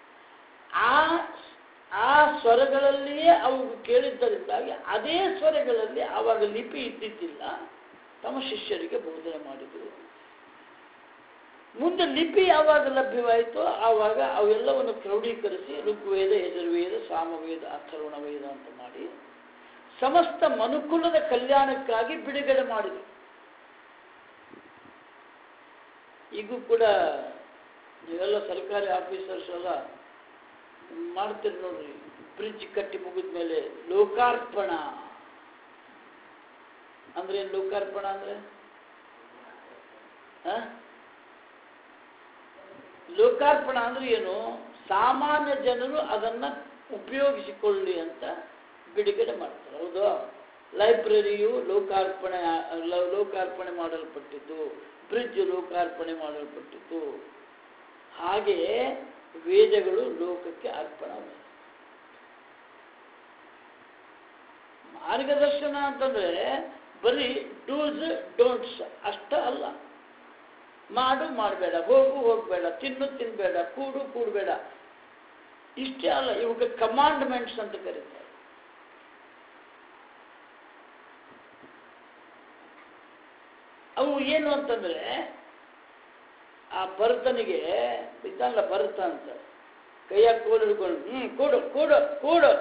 ಆ ಸ್ವರಗಳಲ್ಲಿಯೇ ಅವು ಕೇಳಿದ್ದರಿಂದಾಗಿ ಅದೇ ಸ್ವರಗಳಲ್ಲಿ ಆವಾಗ ಲಿಪಿ ಇದ್ದಿದ್ದಿಲ್ಲ. ತಮ್ಮ ಶಿಷ್ಯರಿಗೆ ಬೋಧನೆ ಮಾಡಿದರು. ಮುಂದೆ ಲಿಪಿ ಯಾವಾಗ ಲಭ್ಯವಾಯಿತೋ ಆವಾಗ ಅವೆಲ್ಲವನ್ನು ಕ್ರೋಢೀಕರಿಸಿ ಋಗ್ವೇದ, ಯಜುರ್ವೇದ, ಸಾಮವೇದ, ಅಥರ್ವಣ ವೇದ ಅಂತ ಮಾಡಿ ಸಮಸ್ತ ಮನುಕುಲದ ಕಲ್ಯಾಣಕ್ಕಾಗಿ ಬಿಡುಗಡೆ ಮಾಡಿದರು. ಈಗೂ ಕೂಡ ನೀವೆಲ್ಲ ಸರ್ಕಾರಿ ಆಫೀಸರ್ಸ್ ಎಲ್ಲ ಮಾಡ್ತೀರಿ ನೋಡ್ರಿ, ಬ್ರಿಡ್ಜ್ ಕಟ್ಟಿ ಮುಗಿದ ಮೇಲೆ ಲೋಕಾರ್ಪಣ ಅಂದ್ರೆ ಏನು? ಲೋಕಾರ್ಪಣ ಅಂದ್ರೆ ಲೋಕಾರ್ಪಣ ಅಂದ್ರೆ ಏನು? ಸಾಮಾನ್ಯ ಜನರು ಅದನ್ನ ಉಪಯೋಗಿಸಿಕೊಳ್ಳಿ ಅಂತ ಬಿಡುಗಡೆ ಮಾಡ್ತಾರೆ. ಹೌದು, ಲೈಬ್ರರಿಯು ಲೋಕಾರ್ಪಣೆ ಮಾಡಲ್ಪಟ್ಟಿತು, ಬ್ರಿಡ್ಜ್ ಲೋಕಾರ್ಪಣೆ ಮಾಡಲ್ಪಟ್ಟಿತು. ಹಾಗೆಯೇ ವೇದಗಳು ಲೋಕಕ್ಕೆ ಅರ್ಪಣೆ. ಮಾರ್ಗದರ್ಶನ ಅಂತಂದ್ರೆ ಬರೀ ಡೂಸ್ ಡೋಂಟ್ಸ್ ಅಷ್ಟ ಅಲ್ಲ. ಮಾಡು ಮಾಡಬೇಡ, ಹೋಗಬೇಡ, ತಿನ್ನಬೇಡ, ಕೂಡಬೇಡ, ಇಷ್ಟೇ ಅಲ್ಲ. ಇವಾಗ ಕಮಾಂಡ್ಮೆಂಟ್ಸ್ ಅಂತ ಕರೀತಾರೆ. ಅವು ಏನು ಅಂತಂದ್ರೆ, ಆ ಭರತನಿಗೆ ಇದ್ದಲ್ಲ, ಭರತ ಅಂತ ಕೈಯಾಗ ಕೋಲು ಹಿಡ್ಕೊಂಡು ಕೂಡು ಕೂಡು ಕೂಡು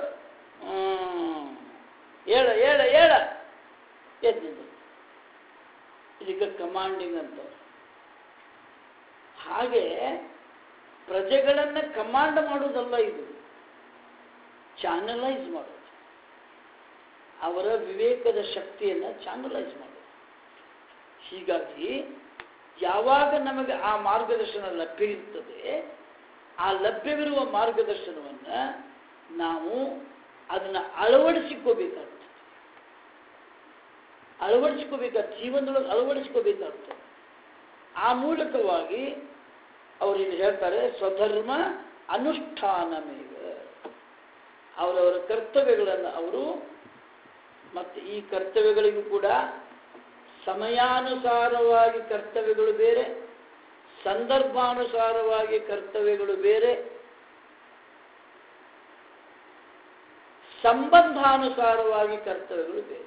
ಹೇಳ ಹೇಳ ಹೇಳ ಎದ್ದಿದ್ದು, ಇದಕ್ಕೆ ಕಮಾಂಡಿಂಗ್ ಅಂತ. ಹಾಗೆ ಪ್ರಜೆಗಳನ್ನ ಕಮಾಂಡ್ ಮಾಡೋದಲ್ಲ, ಇದು ಚಾನಲೈಸ್ ಮಾಡೋದು. ಅವರ ವಿವೇಕದ ಶಕ್ತಿಯನ್ನು ಚಾನಲೈಸ್ ಮಾಡೋದು. ಹೀಗಾಗಿ ಯಾವಾಗ ನಮಗೆ ಆ ಮಾರ್ಗದರ್ಶನ ಲಭ್ಯ ಇರ್ತದೆ, ಆ ಲಭ್ಯವಿರುವ ಮಾರ್ಗದರ್ಶನವನ್ನು ನಾವು ಅದನ್ನು ಅಳವಡಿಸಿಕೋಬೇಕಾಗ್ತದೆ. ಜೀವನದೊಳಗೆ ಅಳವಡಿಸಿಕೋಬೇಕಾಗ್ತದೆ. ಆ ಮೂಲಕವಾಗಿ ಅವರೇನು ಹೇಳ್ತಾರೆ, ಸ್ವಧರ್ಮ ಅನುಷ್ಠಾನಮೇವ. ಅವರವರ ಕರ್ತವ್ಯಗಳನ್ನು ಅವರು, ಮತ್ತು ಈ ಕರ್ತವ್ಯಗಳಿಗೂ ಕೂಡ ಸಮಯಾನುಸಾರವಾಗಿ ಕರ್ತವ್ಯಗಳು ಬೇರೆ, ಸಂದರ್ಭಾನುಸಾರವಾಗಿ ಕರ್ತವ್ಯಗಳು ಬೇರೆ, ಸಂಬಂಧಾನುಸಾರವಾಗಿ ಕರ್ತವ್ಯಗಳು ಬೇರೆ.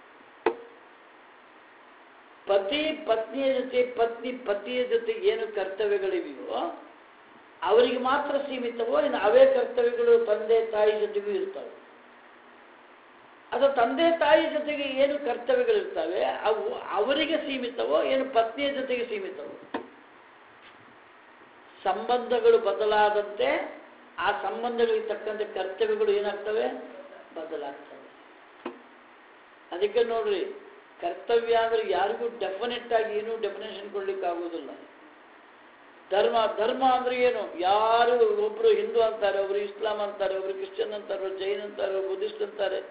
ಪತಿ ಪತ್ನಿಯ ಜೊತೆ, ಪತ್ನಿ ಪತಿಯ ಜೊತೆ ಏನು ಕರ್ತವ್ಯಗಳಿವೆಯೋ ಅವರಿಗೆ ಮಾತ್ರ ಸೀಮಿತವೋ, ಇನ್ನು ಅವೇ ಕರ್ತವ್ಯಗಳು ತಂದೆ ತಾಯಿ ಜೊತೆಗೂ ಇರ್ತವೆ. ಅಥವಾ ತಂದೆ ತಾಯಿ ಜೊತೆಗೆ ಏನು ಕರ್ತವ್ಯಗಳಿರ್ತವೆ ಅವು ಅವರಿಗೆ ಸೀಮಿತವೋ, ಏನು ಪತ್ನಿಯ ಜೊತೆಗೆ ಸೀಮಿತವೋ. ಸಂಬಂಧಗಳು ಬದಲಾದಂತೆ ಆ ಸಂಬಂಧಗಳಿಗೆ ತಕ್ಕಂತೆ ಕರ್ತವ್ಯಗಳು ಏನಾಗ್ತವೆ, ಬದಲಾಗ್ತವೆ. ಅದಕ್ಕೆ ನೋಡ್ರಿ, ಕರ್ತವ್ಯ ಅಂದ್ರೆ ಯಾರಿಗೂ ಡೆಫಿನೆಟ್ ಆಗಿ ಏನೂ ಡೆಫಿನೇಷನ್ ಕೊಡ್ಲಿಕ್ಕೆ ಆಗೋದಿಲ್ಲ. ಧರ್ಮ ಅಂದ್ರೆ ಏನು? ಯಾರು ಒಬ್ರು ಹಿಂದೂ ಅಂತಾರೆ, ಒಬ್ರು ಇಸ್ಲಾಂ ಅಂತಾರೆ, ಒಬ್ರು ಕ್ರಿಶ್ಚಿಯನ್ ಅಂತಾರೆ, ಒಬ್ರು ಜೈನ್ ಅಂತಾರೆ, ಒಬ್ರು ಬುದ್ಧಿಸ್ಟ್ ಅಂತಾರೆ,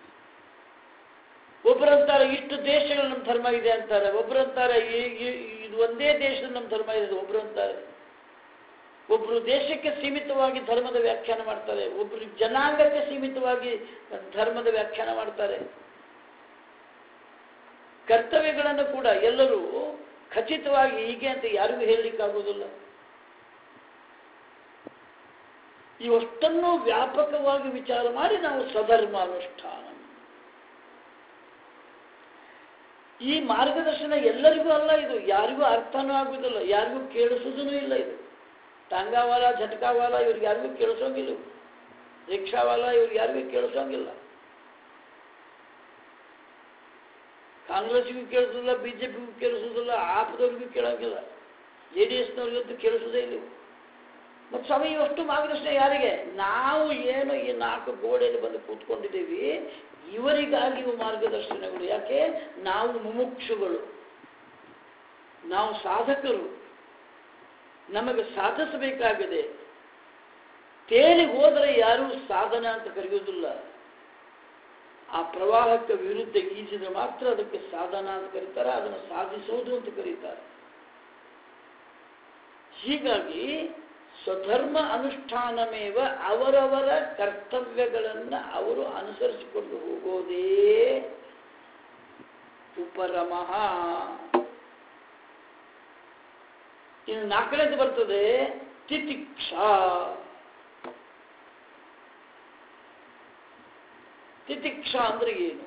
ಒಬ್ಬರಂತಾರೆ ಇಷ್ಟು ದೇಶಗಳು ನಮ್ಮ ಧರ್ಮ ಇದೆ ಅಂತಾರೆ, ಒಬ್ಬರಂತಾರೆ ಇದು ಒಂದೇ ದೇಶದಲ್ಲಿ ನಮ್ಮ ಧರ್ಮ ಇದೆ, ಒಬ್ರು ಅಂತಾರೆ. ಒಬ್ರು ದೇಶಕ್ಕೆ ಸೀಮಿತವಾಗಿ ಧರ್ಮದ ವ್ಯಾಖ್ಯಾನ ಮಾಡ್ತಾರೆ, ಒಬ್ರು ಜನಾಂಗಕ್ಕೆ ಸೀಮಿತವಾಗಿ ಧರ್ಮದ ವ್ಯಾಖ್ಯಾನ ಮಾಡ್ತಾರೆ. ಕರ್ತವ್ಯಗಳನ್ನು ಕೂಡ ಎಲ್ಲರೂ ಖಚಿತವಾಗಿ ಹೀಗೆ ಅಂತ ಯಾರಿಗೂ ಹೇಳಲಿಕ್ಕಾಗೋದಿಲ್ಲ. ಇವಷ್ಟನ್ನು ವ್ಯಾಪಕವಾಗಿ ವಿಚಾರ ಮಾಡಿ ನಾವು ಸ್ವಧರ್ಮಾನುಷ್ಠಾನ, ಈ ಮಾರ್ಗದರ್ಶನ ಎಲ್ಲರಿಗೂ ಅಲ್ಲ, ಇದು ಯಾರಿಗೂ ಅರ್ಥನೂ ಆಗುವುದಿಲ್ಲ, ಯಾರಿಗೂ ಕೇಳಿಸೋದೂ ಇಲ್ಲ. ಇದು ಟಾಂಗಾವಾಲ ಝಟ್ಕಾವಾಲ ಇವ್ರಿಗೆ ಯಾರಿಗೂ ಕೇಳಿಸೋಂಗಿಲ್ಲ, ರಿಕ್ಷಾವಾಲ ಇವ್ರಿಗೆ ಯಾರಿಗೂ ಕೇಳಿಸೋಂಗಿಲ್ಲ, ಕಾಂಗ್ರೆಸ್ಗೂ ಕೇಳಿಸೋದಿಲ್ಲ, ಬಿಜೆಪಿಗೂ ಕೇಳಿಸೋದಿಲ್ಲ, ಆಪದವ್ರಿಗೂ ಕೇಳೋಂಗಿಲ್ಲ, JDSನವ್ರಿಗಂತೂ ಕೇಳಿಸೋದೇ ಇಲ್ಲ. ಮತ್ತು ಸ್ವಾಮಿ ಇವಷ್ಟು ಮಾರ್ಗದರ್ಶನ ಯಾರಿಗೆ? ನಾವು ಏನು ಈ 4 ಗೋಡೆಯಲ್ಲಿ ಬಂದು ಕೂತ್ಕೊಂಡಿದ್ದೀವಿ, ಇವರಿಗಾಗಿ ಇವು ಮಾರ್ಗದರ್ಶನಗಳು. ಯಾಕೆ? ನಾವು ಮುಮುಕ್ಷುಗಳು, ನಾವು ಸಾಧಕರು, ನಮಗೆ ಸಾಧಿಸಬೇಕಾಗಿದೆ. ತೇಲಿ ಹೋದರೆ ಯಾರೂ ಸಾಧನ ಅಂತ ಕರೆಯುವುದಿಲ್ಲ. ಆ ಪ್ರವಾಹಕ್ಕೆ ವಿರುದ್ಧ ಈಜಿದ್ರೆ ಮಾತ್ರ ಅದಕ್ಕೆ ಸಾಧನ ಅಂತ ಕರೀತಾರೆ, ಅದನ್ನು ಸಾಧಿಸೋದು ಅಂತ ಕರೀತಾರೆ. ಹೀಗಾಗಿ ಸ್ವಧರ್ಮ ಅನುಷ್ಠಾನಮೇವ, ಅವರವರ ಕರ್ತವ್ಯಗಳನ್ನು ಅವರು ಅನುಸರಿಸಿಕೊಂಡು ಹೋಗೋದೇ ಉಪರಮಃ. ಇನ್ನು 4ನೇದು ಬರ್ತದೆ ತಿತಿಕ್ಷಾ. ತಿತಿಕ್ಷಾ ಅಂದ್ರೆ ಏನು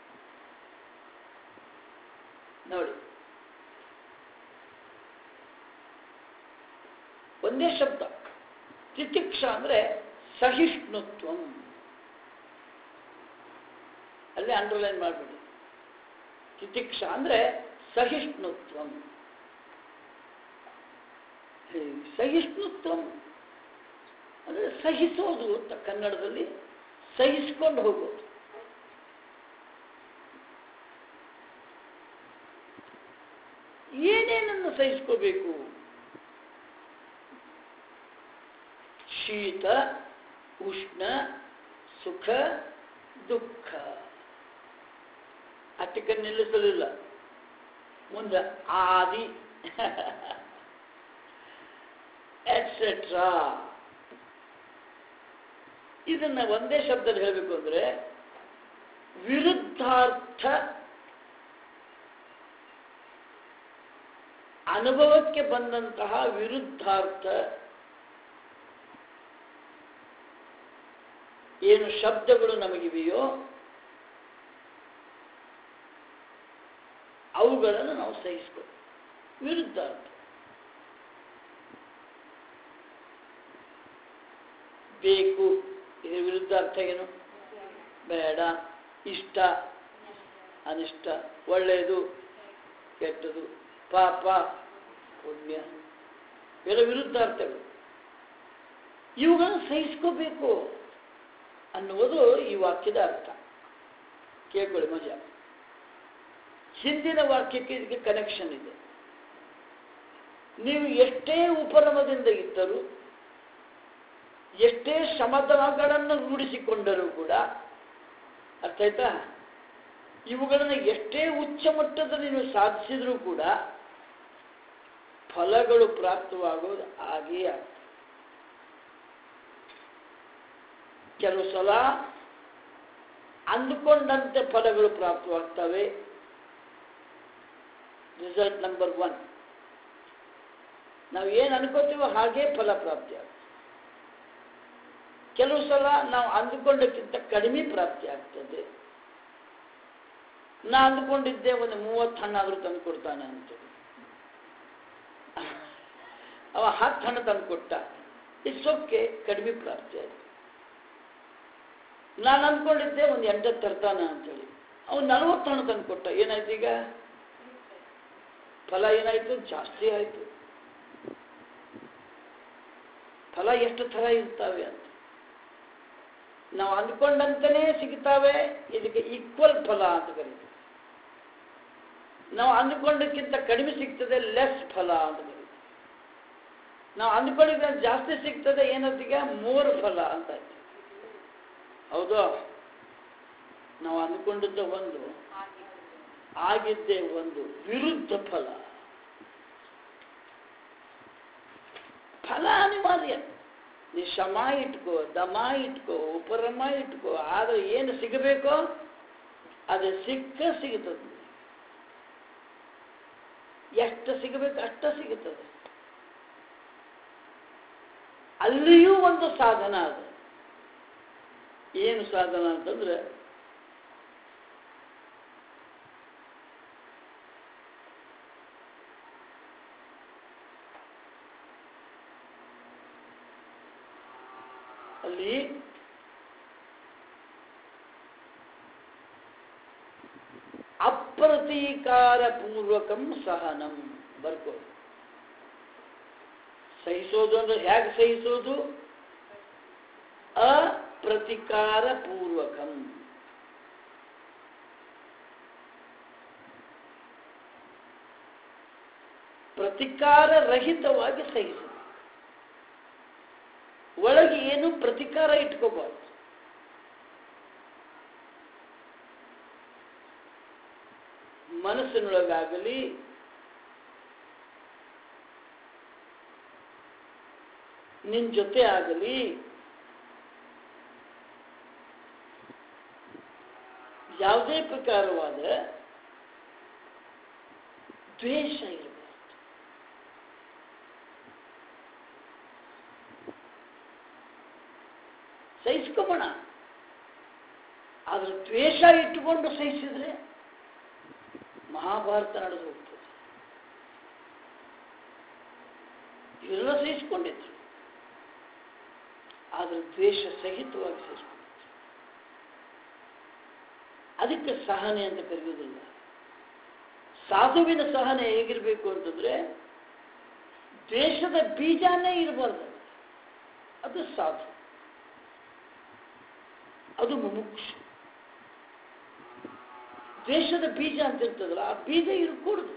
ನೋಡಿ, ಒಂದೇ ಶಬ್ದ. ತಿತಿಕ್ಷಾ ಅಂದ್ರೆ ಸಹಿಷ್ಣುತ್ವ. ಅಲ್ಲೇ ಅಂಡರ್ಲೈನ್ ಮಾಡಿಬಿಡಿ. ತಿತಿಕ್ಷಾ ಅಂದ್ರೆ ಸಹಿಷ್ಣುತ್ವ. ಸಹಿಷ್ಣುತ್ವ ಅಂದರೆ ಸಹಿಸೋದು ಅಂತ ಕನ್ನಡದಲ್ಲಿ ಸಹಿಸ್ಕೊಂಡು ಹೋಗೋದು. ಏನೇನನ್ನು ಸಹಿಸ್ಕೋಬೇಕು? ಶೀತ, ಉಷ್ಣ, ಸುಖ, ದುಃಖ. ಅಷ್ಟಕ್ಕೆ ನಿಲ್ಲಿಸಲಿಲ್ಲ, ಮುಂದೆ ಆದಿ ಎಟ್ಸೆಟ್ರಾ. ಇದನ್ನ ಒಂದೇ ಶಬ್ದದಲ್ಲಿ ಹೇಳಬೇಕು ಅಂದ್ರೆ ವಿರುದ್ಧಾರ್ಥ ಅನುಭವಕ್ಕೆ ಬಂದಂತಹ ವಿರುದ್ಧಾರ್ಥ ಏನು ಶಬ್ದಗಳು ನಮಗಿವೆಯೋ ಅವುಗಳನ್ನು ನಾವು ಸಹಿಸ್ಬೇಕು. ವಿರುದ್ಧಾರ್ಥ ಬೇಕು, ಇದರ ವಿರುದ್ಧಾರ್ಥ ಏನು? ಬೇಡ, ಇಷ್ಟ ಅನಿಷ್ಟ, ಒಳ್ಳೆಯದು ಕೆಟ್ಟದು, ಪಾಪ ಪುಣ್ಯ, ಇವೆಲ್ಲ ವಿರುದ್ಧಾರ್ಥಗಳು. ಇವುಗಳನ್ನು ಸಹಿಸ್ಕೋಬೇಕು ಅನ್ನುವುದು ಈ ವಾಕ್ಯದ ಅರ್ಥ. ಕೇಳ್ಕೊಳ್ಳಿ ಮಜಾ. ಹಿಂದಿನ ವಾಕ್ಯಕ್ಕೆ ಇದಕ್ಕೆ ಕನೆಕ್ಷನ್ ಇದೆ. ನೀವು ಎಷ್ಟೇ ಉಪರಮದಿಂದ ಇದ್ದರೂ, ಎಷ್ಟೇ ಶಮದಗಳನ್ನು ರೂಢಿಸಿಕೊಂಡರೂ ಕೂಡ, ಅರ್ಥ ಆಯ್ತಾ, ಇವುಗಳನ್ನು ಎಷ್ಟೇ ಉಚ್ಚ ಮಟ್ಟದಲ್ಲಿ ನೀವು ಸಾಧಿಸಿದರೂ ಕೂಡ ಫಲಗಳು ಪ್ರಾಪ್ತವಾಗೋದು ಹಾಗೇ ಆಗ್ತದೆ. ಕೆಲವು ಸಲ ಅಂದುಕೊಂಡಂತೆ ಫಲಗಳು ಪ್ರಾಪ್ತವಾಗ್ತವೆ. ರಿಸಲ್ಟ್ ನಂಬರ್ 1, ನಾವು ಏನು ಅನ್ಕೋತೀವೋ ಹಾಗೇ ಫಲ ಪ್ರಾಪ್ತಿ ಆಗ್ತದೆ. ಕೆಲವು ಸಲ ನಾವು ಅಂದುಕೊಂಡಕ್ಕಿಂತ ಕಡಿಮೆ ಪ್ರಾಪ್ತಿ ಆಗ್ತದೆ. ನಾ ಅಂದುಕೊಂಡಿದ್ದೆ ಒಂದು 30 ಹಣ್ಣಾದರೂ ತಂದು ಕೊಡ್ತಾನೆ ಅಂತೇಳಿ, ಅವ 10 ಹಣ್ಣು ತಂದು ಕೊಟ್ಟ, ಇಟ್ಸ್ ಓಕೆ, ಕಡಿಮೆ ಪ್ರಾಪ್ತಿ ಆಯ್ತು. ನಾನು ಅಂದ್ಕೊಂಡಿದ್ದೆ ಒಂದು 8 ತರ್ತಾನ ಅಂತೇಳಿ, ಅವನು 40 ಹಣ್ಣು ತಂದು ಕೊಟ್ಟ. ಏನಾಯ್ತು ಈಗ? ಫಲ ಏನಾಯ್ತು? ಜಾಸ್ತಿ ಆಯ್ತು. ಫಲ ಎಷ್ಟು ಥರ ಇರ್ತಾವೆ ಅಂತ ನಾವು ಅಂದ್ಕೊಂಡಂತನೇ ಸಿಗ್ತಾವೆ. ಇದಕ್ಕೆ ಈಕ್ವಲ್ ಫಲ ಅಂತ ಕರೀತೀವಿ. ನಾವು ಅಂದ್ಕೊಂಡಕ್ಕಿಂತ ಕಡಿಮೆ ಸಿಗ್ತದೆ, ಲೆಸ್ ಫಲ ಅಂತ ಕರೀತೀವಿ. ನಾವು ಅಂದ್ಕೊಂಡಿದ್ದ ಜಾಸ್ತಿ ಸಿಗ್ತದೆ, ಏನಂತೀಗ ಮೋರ್ ಫಲ ಅಂತ ಆಯ್ತು. ಹೌದು, ನಾವು ಅಂದ್ಕೊಂಡಿದ್ದ ಒಂದು, ಆಗಿದ್ದೇ ಒಂದು, ವಿರುದ್ಧ ಫಲ. ಫಲ ಅನಿವಾರ್ಯ. ನೀ ಶಮ ಇಟ್ಕೋ, ದಮ ಇಟ್ಕೋ, ಉಪರಮ ಇಟ್ಕೋ, ಆದರೆ ಏನು ಸಿಗಬೇಕೋ ಅದು ಸಿಗುತ್ತದೆ. ಎಷ್ಟು ಸಿಗಬೇಕು ಅಷ್ಟ ಸಿಗುತ್ತದೆ. ಅಲ್ಲಿಯೂ ಒಂದು ಸಾಧನ ಅದು. ಏನು ಸಾಧನ ಅಂತಂದ್ರೆ ಅಲ್ಲಿ ಅಪ್ರತೀಕಾರ ಪೂರ್ವಕಂ ಸಹನಂ ಬರ್ಕೋ. ಸಹಿಸೋದು ಅಂದ್ರೆ ಹೇಗೆ ಸಹಿಸೋದು? ಅಪ್ರತಿಕಾರ ಪೂರ್ವಕಂ. ಪ್ರತಿಕಾರ ರಹಿತವಾಗಿ ಸಹಿಸೋದು. ಒಳಗೆ ಏನು ಪ್ರತಿಕಾರ ಇಟ್ಕೋಬಾರ್ದು. ಮನಸ್ಸಿನೊಳಗಾಗಲಿ, ನಿನ್ನ ಜೊತೆ ಆಗಲಿ, ಯಾವುದೇ ಪ್ರಕಾರವಾದ ದ್ವೇಷ ಇರಬಾರ್ದು. ಸಹಿಸ್ಕೋಬೋಣ, ಆದ್ರೆ ದ್ವೇಷ ಇಟ್ಟುಕೊಂಡು ಸಹಿಸಿದ್ರೆ ಮಹಾಭಾರತ ನಡೆದು ಹೋಗ್ತದೆ. ಇವರೆಲ್ಲ ಸಹಿಸಿಕೊಂಡಿದ್ರು, ಆದ್ರೆ ದ್ವೇಷ ಸಹಿತವಾಗಿ ಸಹಿಸಿಕೊಂಡಿದ್ರು. ಅದಕ್ಕೆ ಸಹನೆ ಅಂತ ಕರೆಯುವುದಿಲ್ಲ. ಸಾಧುವಿನ ಸಹನೆ ಹೇಗಿರಬೇಕು ಅಂತಂದ್ರೆ ದ್ವೇಷದ ಬೀಜನೇ ಇರಬಾರ್ದು. ಅದು ಸಾಧು, ಅದು ಮುಮುಕ್ಷು. ದ್ವೇಷದ ಬೀಜ ಅಂತ ಇರ್ತದಲ್ಲ, ಆ ಬೀಜ ಇರಕೂಡದು.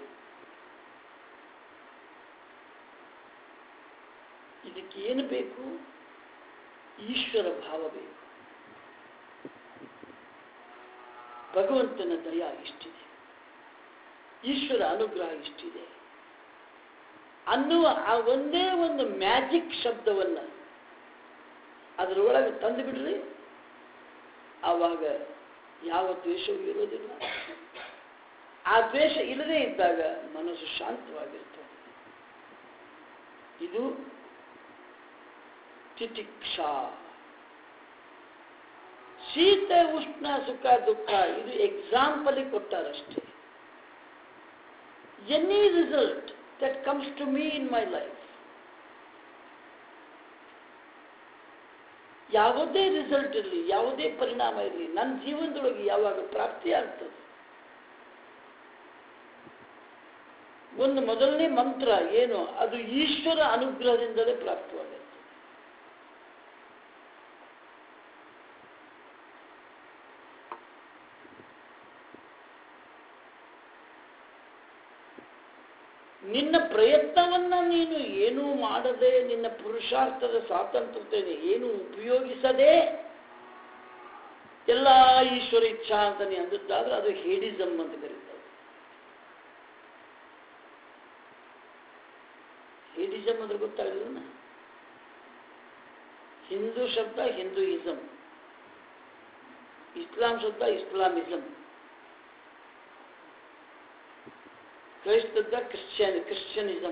ಇದಕ್ಕೆ ಏನು ಬೇಕು? ಈಶ್ವರ ಭಾವ ಬೇಕು. ಭಗವಂತನ ದಯ ಇಷ್ಟಿದೆ, ಈಶ್ವರ ಅನುಗ್ರಹ ಇಷ್ಟಿದೆ ಅನ್ನುವ ಆ ಒಂದೇ ಒಂದು ಮ್ಯಾಜಿಕ್ ಶಬ್ದವನ್ನು ಅದರೊಳಗೆ ತಂದು ಬಿಡ್ರಿ, ಆವಾಗ ಯಾವ ದ್ವೇಷವೂ ಇರೋದಿಲ್ಲ. ಆ ದ್ವೇಷ ಇಲ್ಲದೇ ಇದ್ದಾಗ ಮನಸ್ಸು ಶಾಂತವಾಗಿರ್ತದೆ. ಇದು ತಿತಿಕ್ಷಾ. ಶೀತ ಉಷ್ಣ ಸುಖ ದುಃಖ ಇದು ಎಕ್ಸಾಂಪಲ್ ಕೊಟ್ಟಾರಷ್ಟೇ. Any result that comes to me in my life, ಯಾವುದೇ ರಿಸಲ್ಟ್ ಇರಲಿ, ಯಾವುದೇ ಪರಿಣಾಮ ಇರಲಿ, ನನ್ನ ಜೀವನದೊಳಗೆ ಯಾವಾಗ ಪ್ರಾಪ್ತಿಯಾಗ್ತದೆ, ಒಂದು ಮೊದಲನೇ ಮಂತ್ರ ಏನು? ಅದು ಈಶ್ವರ ಅನುಗ್ರಹದಿಂದಲೇ ಪ್ರಾಪ್ತವಾಗುತ್ತೆ. ನಿನ್ನ ಪ್ರಯತ್ನವನ್ನ ನೀನು ಏನೂ ಮಾಡದೆ, ನಿನ್ನ ಪುರುಷಾರ್ಥದ ಸ್ವಾತಂತ್ರ್ಯತೆ ಏನು ಉಪಯೋಗಿಸದೆ ಎಲ್ಲ ಈಶ್ವರ ಇಚ್ಛಾ ಅಂತ ನೀ ಅಂದುತ್ತಾದ್ರೆ ಅದು ಹೇಡಿಸಮ್ ಅಂತ ಕರೀತಾರೆ. ಹೇಡಿಸಮ್ ಅಂದ್ರೆ ಗೊತ್ತಾಗಲಿಲ್ಲ. ಹಿಂದೂ ಶಬ್ದ ಹಿಂದೂಯಿಸಮ್, ಇಸ್ಲಾಂ ಶಬ್ದ ಇಸ್ಲಾಮಿಸಮ್, ಕ್ರೈಸ್ತದ ಕ್ರಿಶ್ಚಿಯನಿಸಮ್,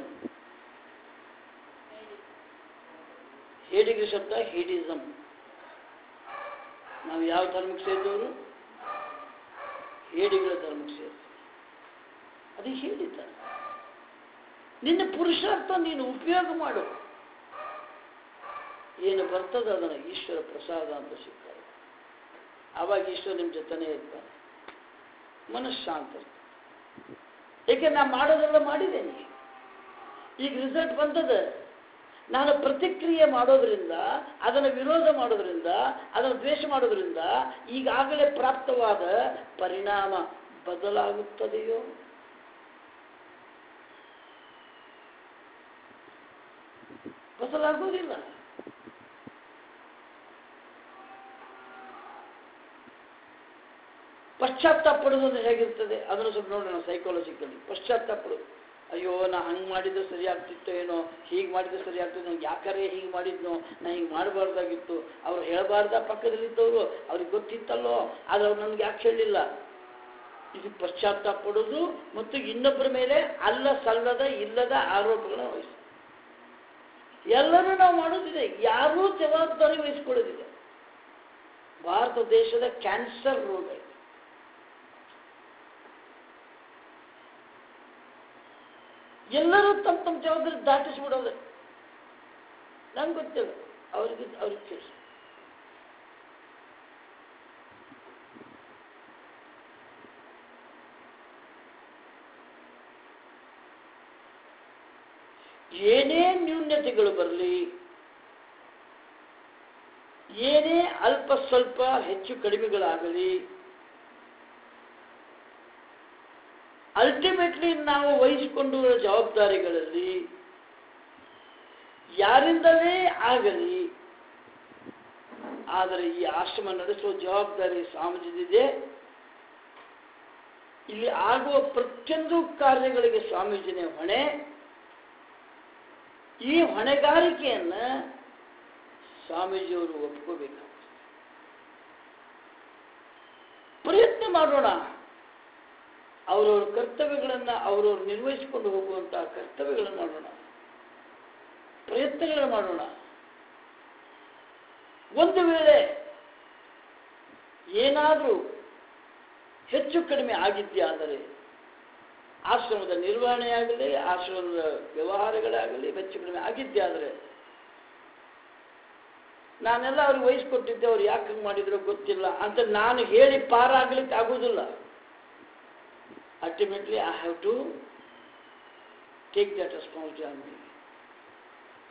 ಹೇಡಿಗರ ಶಬ್ದ ಹೇಡಿಸಮ್. ನಾವು ಯಾವ ಧರ್ಮಕ್ಕೆ ಸೇರಿದವರು? ಹೇಡಿಗಳ ಧರ್ಮಕ್ಕೆ ಸೇರಿದವರು. ಅದು ಹೇಳಿದ ನಿನ್ನ ಪುರುಷಾರ್ಥ ನೀನು ಉಪಯೋಗ ಮಾಡು. ಏನು ಬರ್ತದೆ ಅದನ್ನು ಈಶ್ವರ ಪ್ರಸಾದ ಅಂತ ಸಿಗ್ತಾರೆ. ಆವಾಗ ಈಶ್ವರ ನಿಮ್ಮ ಜೊತೆನೇ ಇರ್ತಾನೆ, ಮನಃಶಾಂತ. ಏಕೆ ನಾ ಮಾಡೋದೆಲ್ಲ ಮಾಡಿದ್ದೇನೆ, ಈಗ ರಿಸಲ್ಟ್ ಬಂದದ. ನಾನು ಪ್ರತಿಕ್ರಿಯೆ ಮಾಡೋದ್ರಿಂದ, ಅದನ್ನು ವಿರೋಧ ಮಾಡೋದ್ರಿಂದ, ಅದನ್ನು ದ್ವೇಷ ಮಾಡೋದ್ರಿಂದ ಈಗಾಗಲೇ ಪ್ರಾಪ್ತವಾದ ಪರಿಣಾಮ ಬದಲಾಗುತ್ತದೆಯೋ? ಬದಲಾಗೋದಿಲ್ಲ. ಪಶ್ಚಾತ್ತಾಪ ಪಡೋದು ಹೇಗಿರ್ತದೆ ಅದನ್ನು ಸ್ವಲ್ಪ ನೋಡೋಣ. ಸೈಕಾಲಜಿಕಲಿ ಪಶ್ಚಾತ್ತಾಪ ಪಡೋದು, ಅಯ್ಯೋ ನಾ ಹಂಗೆ ಮಾಡಿದ್ರೆ ಸರಿ ಆಗ್ತಿತ್ತೋ ಏನೋ, ಹೀಗೆ ಮಾಡಿದ್ರೆ ಸರಿ ಆಗ್ತಿತ್ತು, ನಂಗೆ ಯಾಕಂದ್ರೆ ಹೀಗೆ ಮಾಡಿದ್ನೋ, ನಾ ಹಿಂಗೆ ಮಾಡಬಾರ್ದಾಗಿತ್ತು, ಅವ್ರು ಹೇಳಬಾರ್ದ, ಪಕ್ಕದಲ್ಲಿದ್ದವರು ಅವ್ರಿಗೆ ಗೊತ್ತಿತ್ತಲ್ಲೋ, ಆದರೆ ಅವ್ರು ನನಗೆ ಯಾಕೆ ಹೇಳಲಿಲ್ಲ. ಇದು ಪಶ್ಚಾತ್ತಾಪ ಪಡೋದು ಮತ್ತು ಇನ್ನೊಬ್ಬರ ಮೇಲೆ ಅಲ್ಲ ಸಲ್ಲದ ಇಲ್ಲದ ಆರೋಪಗಳನ್ನ ವಹಿಸೋದು. ಎಲ್ಲರೂ ನಾವು ಮಾಡೋದಿದೆ, ಯಾರೂ ಜವಾಬ್ದಾರಿ ವಹಿಸ್ಕೊಳ್ಳೋದಿದೆ. ಭಾರತ ದೇಶದ ಕ್ಯಾನ್ಸರ್ ರೋಗ ಇದೆ. ಎಲ್ಲರೂ ತಮ್ಮ ತಮ್ಮ ಜವಾಬ್ದಾರಿ ದಾಟಿಸ್ಬಿಡೋದು. ನಂಗೆ ಗೊತ್ತಿಲ್ಲ, ಅವ್ರಿಗೆ ಕೇಳಿ. ಏನೇ ನ್ಯೂನ್ಯತೆಗಳು ಬರಲಿ, ಏನೇ ಅಲ್ಪ ಸ್ವಲ್ಪ ಹೆಚ್ಚು ಕಡಿಮೆಗಳಾಗಲಿ, ಅಲ್ಟಿಮೇಟ್ಲಿ ನಾವು ವಹಿಸಿಕೊಂಡಿರುವ ಜವಾಬ್ದಾರಿಗಳಲ್ಲಿ ಯಾರಿಂದಲೇ ಆಗಲಿ, ಆದರೆ ಈ ಆಶ್ರಮ ನಡೆಸುವ ಜವಾಬ್ದಾರಿ ಸ್ವಾಮೀಜಿದಿದೆ. ಇಲ್ಲಿ ಆಗುವ ಪ್ರತಿಯೊಂದು ಕಾರ್ಯಗಳಿಗೆ ಸ್ವಾಮೀಜಿನೇ ಹೊಣೆ. ಈ ಹೊಣೆಗಾರಿಕೆಯನ್ನು ಸ್ವಾಮೀಜಿಯವರು ಒಪ್ಕೋಬೇಕಾಗ್ತದೆ. ಪ್ರಯತ್ನ ಮಾಡೋಣ, ಅವರವ್ರ ಕರ್ತವ್ಯಗಳನ್ನು ಅವರವ್ರು ನಿರ್ವಹಿಸಿಕೊಂಡು ಹೋಗುವಂತಹ ಕರ್ತವ್ಯಗಳನ್ನು ಮಾಡೋಣ, ಪ್ರಯತ್ನಗಳನ್ನು ಮಾಡೋಣ. ಒಂದು ವೇಳೆ ಏನಾದರೂ ಹೆಚ್ಚು ಕಡಿಮೆ ಆಗಿದ್ದೇ ಆದರೆ ಆಶ್ರಮದ ನಿರ್ವಹಣೆಯಾಗಲಿ, ಆಶ್ರಮದ ವ್ಯವಹಾರಗಳಾಗಲಿ ಹೆಚ್ಚು ಕಡಿಮೆ ಆಗಿದ್ದೇ ಆದರೆ, ನಾನೆಲ್ಲ ಅವ್ರಿಗೆ ವಹಿಸ್ಕೊಟ್ಟಿದ್ದೆ, ಅವ್ರು ಯಾಕೆ ಮಾಡಿದ್ರೋ ಗೊತ್ತಿಲ್ಲ ಅಂತ ನಾನು ಹೇಳಿ ಪಾರಾಗ್ಲಿಕ್ಕೆ ಆಗೋದಿಲ್ಲ. Ultimately, I have to take that responsibility on me.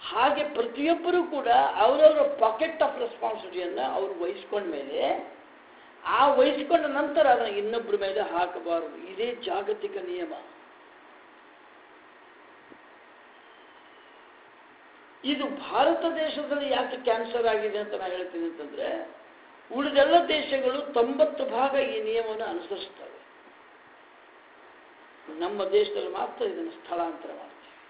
ಹಾಗೆ ಪ್ರತಿಯೊಬ್ಬರೂ ಕೂಡ ಅವರವರ ಪಾಕೆಟ್ ಆಫ್ ರೆಸ್ಪಾನ್ಸಿಬಿಲಿಟಿಯನ್ನು ಅವರು ವಹಿಸ್ಕೊಂಡ ಮೇಲೆ ಆ ವಹಿಸ್ಕೊಂಡ ನಂತರ ಅದನ್ನು ಇನ್ನೊಬ್ಬರ ಮೇಲೆ ಹಾಕಬಾರದು. ಇದೇ ಜಾಗತಿಕ ನಿಯಮ. ಇದು ಭಾರತ ದೇಶದಲ್ಲಿ ಯಾಕೆ ಕ್ಯಾನ್ಸರ್ ಆಗಿದೆ ಅಂತ ನಾನು ಹೇಳ್ತೀನಿ ಅಂತಂದ್ರೆ, ಉಳಿದೆಲ್ಲ ದೇಶಗಳು 90% ಈ ನಿಯಮವನ್ನು ಅನುಸರಿಸ್ತವೆ. ನಮ್ಮ ದೇಶದಲ್ಲಿ ಮಾತ್ರ ಇದನ್ನು ಸ್ಥಳಾಂತರ ಮಾಡ್ತೀವಿ.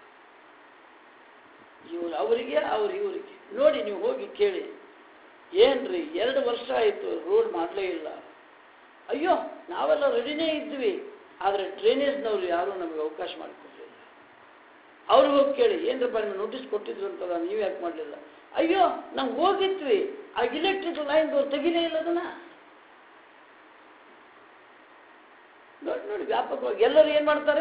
ಇವರು ಅವರಿಗೆ, ಅವ್ರು ಇವರಿಗೆ. ನೋಡಿ, ನೀವು ಹೋಗಿ ಕೇಳಿ, ಏನ್ರಿ 2 ವರ್ಷ ಆಯಿತು ರೋಡ್ ಮಾಡಲೇ ಇಲ್ಲ. ಅಯ್ಯೋ, ನಾವೆಲ್ಲ ರೆಡಿನೇ ಇದ್ವಿ, ಆದರೆ ಡ್ರೈನೇಜ್ನವ್ರು ಯಾರೂ ನಮಗೆ ಅವಕಾಶ ಮಾಡಿಕೊಡ್ಲಿಲ್ಲ. ಅವ್ರಿಗೆ ಹೋಗಿ ಕೇಳಿ, ಏನ್ರಪ್ಪ ನಿಮ್ಗೆ ನೋಟಿಸ್ ಕೊಟ್ಟಿದ್ರು ಅಂತಲ್ಲ, ನೀವು ಯಾಕೆ ಮಾಡಲಿಲ್ಲ? ಅಯ್ಯೋ, ನಾವು ಹೋಗಿದ್ವಿ, ಆ ಇಲೆಕ್ಟ್ರಿಕ್ ಲೈನ್ದವ್ರು ತೆಗಿಲೇ ಇಲ್ಲ ಅದನ್ನ. ನೋಡಿ ನೋಡಿ, ವ್ಯಾಪಕವಾಗಿ ಎಲ್ಲರೂ ಏನು ಮಾಡ್ತಾರೆ?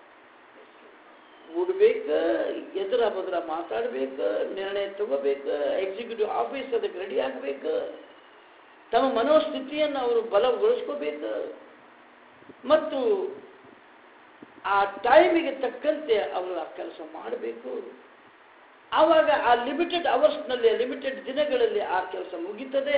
ಕೂಡಬೇಕು, ಎದುರ ಬದ್ರ ಮಾತಾಡಬೇಕು, ನಿರ್ಣಯ ತಗೋಬೇಕು, ಎಕ್ಸಿಕ್ಯೂಟಿವ್ ಆಫೀಸ್ ಅದಕ್ಕೆ ರೆಡಿ ಆಗಬೇಕು, ತಮ್ಮ ಮನೋಸ್ಥಿತಿಯನ್ನು ಅವರು ಬಲಗೊಳಿಸ್ಕೋಬೇಕು, ಮತ್ತು ಆ ಟೈಮಿಗೆ ತಕ್ಕಂತೆ ಅವರು ಆ ಕೆಲಸ ಮಾಡಬೇಕು. ಆವಾಗ ಆ ಲಿಮಿಟೆಡ್ ಅವರ್ಸ್ನಲ್ಲಿ, ಲಿಮಿಟೆಡ್ ದಿನಗಳಲ್ಲಿ ಆ ಕೆಲಸ ಮುಗೀತದೆ.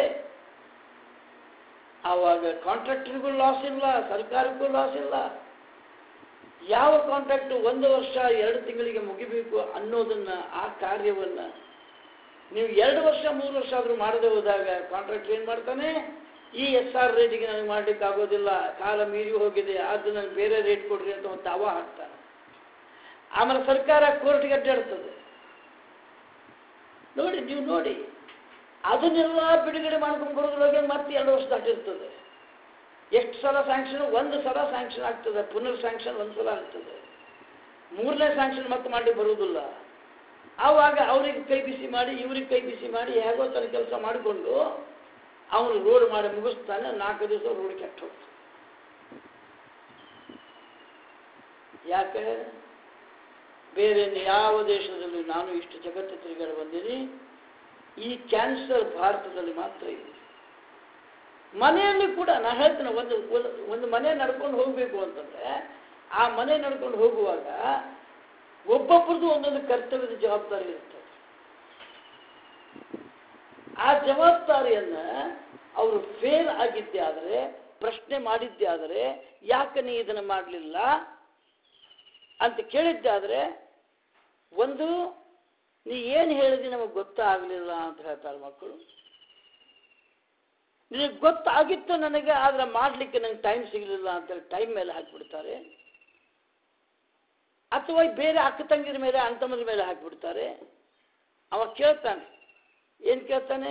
ಆವಾಗ ಕಾಂಟ್ರಾಕ್ಟರ್ಗೂ ಲಾಸ್ ಇಲ್ಲ, ಸರ್ಕಾರಕ್ಕೂ ಲಾಸ್ ಇಲ್ಲ. ಯಾವ ಕಾಂಟ್ರಾಕ್ಟ್ 1 ವರ್ಷ 2 ತಿಂಗಳಿಗೆ ಮುಗಿಬೇಕು ಅನ್ನೋದನ್ನು, ಆ ಕಾರ್ಯವನ್ನು ನೀವು 2 ವರ್ಷ 3 ವರ್ಷ ಆದರೂ ಮಾಡದೆ ಹೋದಾಗ ಕಾಂಟ್ರಾಕ್ಟರ್ ಏನು ಮಾಡ್ತಾನೆ? ಈ SR ರೇಟಿಗೆ ನನಗೆ ಮಾಡಲಿಕ್ಕೆ ಆಗೋದಿಲ್ಲ, ಕಾಲ ಮೀರಿ ಹೋಗಿದೆ, ಅದು ನನಗೆ ಬೇರೆ ರೇಟ್ ಕೊಡ್ರಿ ಅಂತ ಒಂದು ದಾವ ಹಾಕ್ತಾನೆ. ಆಮೇಲೆ ಸರ್ಕಾರ ಕೋರ್ಟ್ಗೆ ಅಡ್ಡಾಡ್ತದೆ. ನೋಡಿ, ನೀವು ನೋಡಿ, ಅದನ್ನೆಲ್ಲ ಬಿಡುಗಡೆ ಮಾಡ್ಕೊಂಡು ಬರೋದ್ರೊಳಗೆ ಮತ್ತೆ 2 ವರ್ಷ ದಾಟಿರ್ತದೆ. ಎಷ್ಟು ಸಲ ಸ್ಯಾಂಕ್ಷನ್? 1 ಸಲ ಸ್ಯಾಂಕ್ಷನ್ ಆಗ್ತದೆ, ಪುನರ್ ಸ್ಯಾಂಕ್ಷನ್ 1 ಸಲ ಆಗ್ತದೆ, 3ನೇ ಸ್ಯಾಂಕ್ಷನ್ ಮತ್ತೆ ಮಾಡಿ ಬರುವುದಿಲ್ಲ. ಆವಾಗ ಅವ್ರಿಗೆ ಕೈ ಬಿಸಿ ಮಾಡಿ, ಇವ್ರಿಗೆ ಕೈ ಬಿಸಿ ಮಾಡಿ, ಹೇಗೋ ತನ್ನ ಕೆಲಸ ಮಾಡಿಕೊಂಡು ಅವನು ರೋಡ್ ಮಾಡಿ ಮುಗಿಸ್ತಾನೆ. 4 ದಿವಸ ರೋಡ್ ಕೆಟ್ಟ ಹೋಗ್ತಾನೆ. ಯಾಕೆ? ಬೇರೆ ಯಾವ ದೇಶದಲ್ಲಿ ನಾನು ಇಷ್ಟು ಜಗತ್ತು ತಿರುಗಾಡಿ ಬಂದೀನಿ, ಈ ಕ್ಯಾನ್ಸರ್ ಭಾರತದಲ್ಲಿ ಮಾತ್ರ ಇದೆ. ಮನೆಯಲ್ಲಿ ಕೂಡ ನಾನು ಹೇಳ್ತೇನೆ, ಒಂದು ಮನೆ ನಡ್ಕೊಂಡು ಹೋಗಬೇಕು ಅಂತಂದ್ರೆ, ಆ ಮನೆ ನಡ್ಕೊಂಡು ಹೋಗುವಾಗ ಒಬ್ಬೊಬ್ಬರದು ಒಂದೊಂದು ಕರ್ತವ್ಯದ ಜವಾಬ್ದಾರಿ ಇರ್ತದೆ. ಆ ಜವಾಬ್ದಾರಿಯನ್ನು ಅವರು ಫೇಲ್ ಆಗಿದ್ದೇ ಆದರೆ, ಪ್ರಶ್ನೆ ಮಾಡಿದ್ದೇ ಆದರೆ, ಯಾಕೆ ನೀ ಇದನ್ನು ಮಾಡಲಿಲ್ಲ ಅಂತ ಕೇಳಿದ್ದೆ ಆದರೆ, ಒಂದು, ನೀ ಏನು ಹೇಳಿದಿ ನಮಗೆ ಗೊತ್ತಾಗಲಿಲ್ಲ ಅಂತ ಹೇಳ್ತಾರೆ ಮಕ್ಕಳು. ನಿನಗೆ ಗೊತ್ತಾಗಿತ್ತು ನನಗೆ, ಆದರೆ ಮಾಡಲಿಕ್ಕೆ ನನಗೆ ಟೈಮ್ ಸಿಗಲಿಲ್ಲ ಅಂತೇಳಿ ಟೈಮ್ ಮೇಲೆ ಹಾಕಿಬಿಡ್ತಾರೆ. ಅಥವಾ ಬೇರೆ ಅಕ್ಕ ತಂಗಿರ ಮೇಲೆ, ಅಣ್ಣ ತಮ್ಮರ ಮೇಲೆ ಹಾಕಿಬಿಡ್ತಾರೆ. ಅವ ಕೇಳ್ತಾನೆ, ಏನು ಕೇಳ್ತಾನೆ?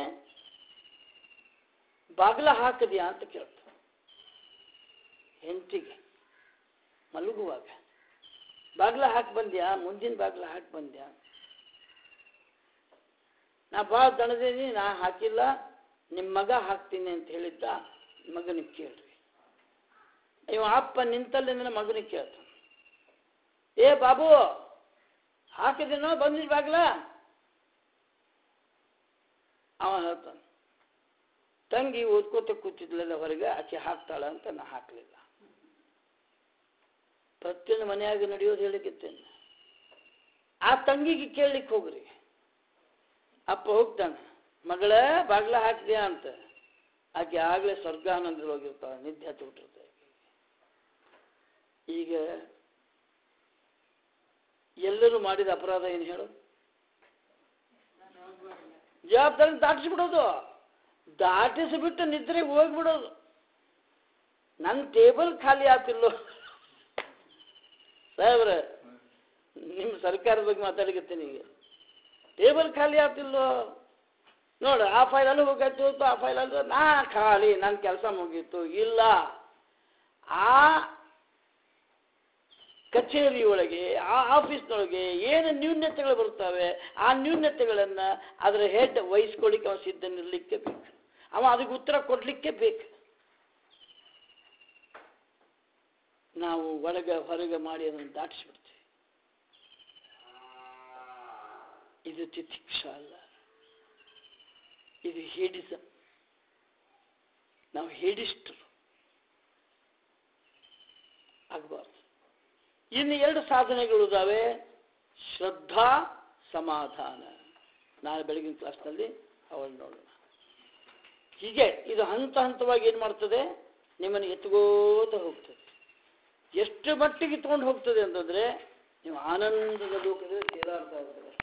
ಬಾಗಿಲ ಹಾಕಿದ್ಯಾ ಅಂತ ಕೇಳ್ತಾನೆ ಹೆಂಡತಿಗೆ ಮಲಗುವಾಗ. ಬಾಗಿಲ ಹಾಕಿ ಬಂದ್ಯಾ? ಮುಂದಿನ ಬಾಗಿಲ ಹಾಕಿ ಬಂದ್ಯಾ? ನಾ ಭಾಳ ದಣದೇನಿ, ನಾ ಹಾಕಿಲ್ಲ, ನಿಮ್ಮ ಮಗ ಹಾಕ್ತೀನಿ ಅಂತ ಹೇಳಿದ್ದ. ಮಗನಿಗೆ ಕೇಳ್ರಿ. ಇವ ಅಪ್ಪ ನಿಂತಲ್ಲಿಂದ ಮಗನಿಗೆ ಕೇಳ್ತಾನೆ, ಏ ಬಾಬು ಹಾಕಿದ್ದೀನೋ ಬಂದಿನ ಬಾಗಿಲ? ಅವ ಹೇಳ್ತಾನೆ, ತಂಗಿ ಓದ್ಕೋತ ಕೂತಿದ್ಲಲ್ಲ ಹೊರಗೆ, ಆಕೆ ಹಾಕ್ತಾಳ ಅಂತ ನಾ ಹಾಕಲಿಲ್ಲ. ಪ್ರತಿಯೊಂದು ಮನೆಯಾಗ ನಡೆಯೋದು ಹೇಳಿಕಿತ್ತೇನೆ. ಆ ತಂಗಿಗೆ ಕೇಳಲಿಕ್ಕೆ ಹೋಗ್ರಿ. ಅಪ್ಪ ಹೋಗ್ತಾನೆ, ಮಗಳ ಬಾಗಿಲ ಹಾಕಿದ್ಯಾ ಅಂತ. ಆಕೆ ಆಗಲೇ ಸ್ವರ್ಗಾನಂದಲ್ಲಿ ಹೋಗಿರ್ತಾಳೆ, ನಿದ್ದೆ ಹತ್ತಿ ಬಿಟ್ಟಿರ್ತಾಳೆ. ಈಗ ಎಲ್ಲರೂ ಮಾಡಿದ ಅಪರಾಧ ಏನು ಹೇಳು? ಜವಾಬ್ದಾರಿ ದಾಟಿಸ್ಬಿಡೋದು, ದಾಟಿಸಿಬಿಟ್ಟು ನಿದ್ರೆಗೆ ಹೋಗ್ಬಿಡೋದು. ನನ್ನ ಟೇಬಲ್ ಖಾಲಿ ಆತಿಲ್ಲೋ ಸಾಹೇಬ್ರೆ, ನಿಮ್ಮ ಸರ್ಕಾರದ ಬಗ್ಗೆ ಮಾತಾಡಿಕತ್ತೀನಿ. ಈಗ ಟೇಬಲ್ ಖಾಲಿ ಆತಿಲ್ಲೋ ನೋಡು, ಆ ಫೈಲಲ್ಲಿ ಹೋಗಾಯ್ತು, ಆ ಫೈಲಲ್ಲಿ ನಾ ಖಾಲಿ, ನನ್ನ ಕೆಲಸ ಮುಗೀತು. ಇಲ್ಲ, ಆ ಕಚೇರಿಯೊಳಗೆ, ಆ ಆಫೀಸ್ನೊಳಗೆ ಏನು ನ್ಯೂನ್ಯತೆಗಳು ಬರ್ತವೆ, ಆ ನ್ಯೂನ್ಯತೆಗಳನ್ನು ಅದರ ಹೆಡ್ ವಹಿಸ್ಕೊಳ್ಳಿಕ್ಕೆ ಅವನು ಸಿದ್ಧನಿರಲಿಕ್ಕೆ ಬೇಕು. ಅವ ಅದಕ್ಕೆ ಉತ್ತರ ಕೊಡಲಿಕ್ಕೆ ಬೇಕು. ನಾವು ಒಳಗೆ ಹೊರಗೆ ಮಾಡಿ ಅದನ್ನು ದಾಟಿಸ್ಬಿಡ್ತೀವಿ. ಇದು ತಿತಿಕ್ಷ ಅಲ್ಲ, ಇದು ಹೇಡಿಸಮ್. ನಾವು ಹೇಡಿಸ್ಟರು ಆಗಬಾರ್ದು. ಇನ್ನು 2 ಸಾಧನೆಗಳು ಇದ್ದಾವೆ, ಶ್ರದ್ಧಾ ಸಮಾಧಾನ. ನಾಳೆ ಬೆಳಗಿನ ಕ್ಲಾಸ್ನಲ್ಲಿ ಅವಳು ನೋಡೋಣ. ಹೀಗೆ ಇದು ಹಂತ ಹಂತವಾಗಿ ಏನು ಮಾಡ್ತದೆ, ನಿಮ್ಮನ್ನು ಎತ್ಕೋತ ಹೋಗ್ತದೆ. ಎಷ್ಟು ಮಟ್ಟಿಗೆ ತಗೊಂಡು ಹೋಗ್ತದೆ ಅಂತಂದರೆ ನೀವು ಆನಂದದ ಲೋಕದಲ್ಲಿ ತೇಲಾಡ್ತಾ ಇರ್ತದೆ.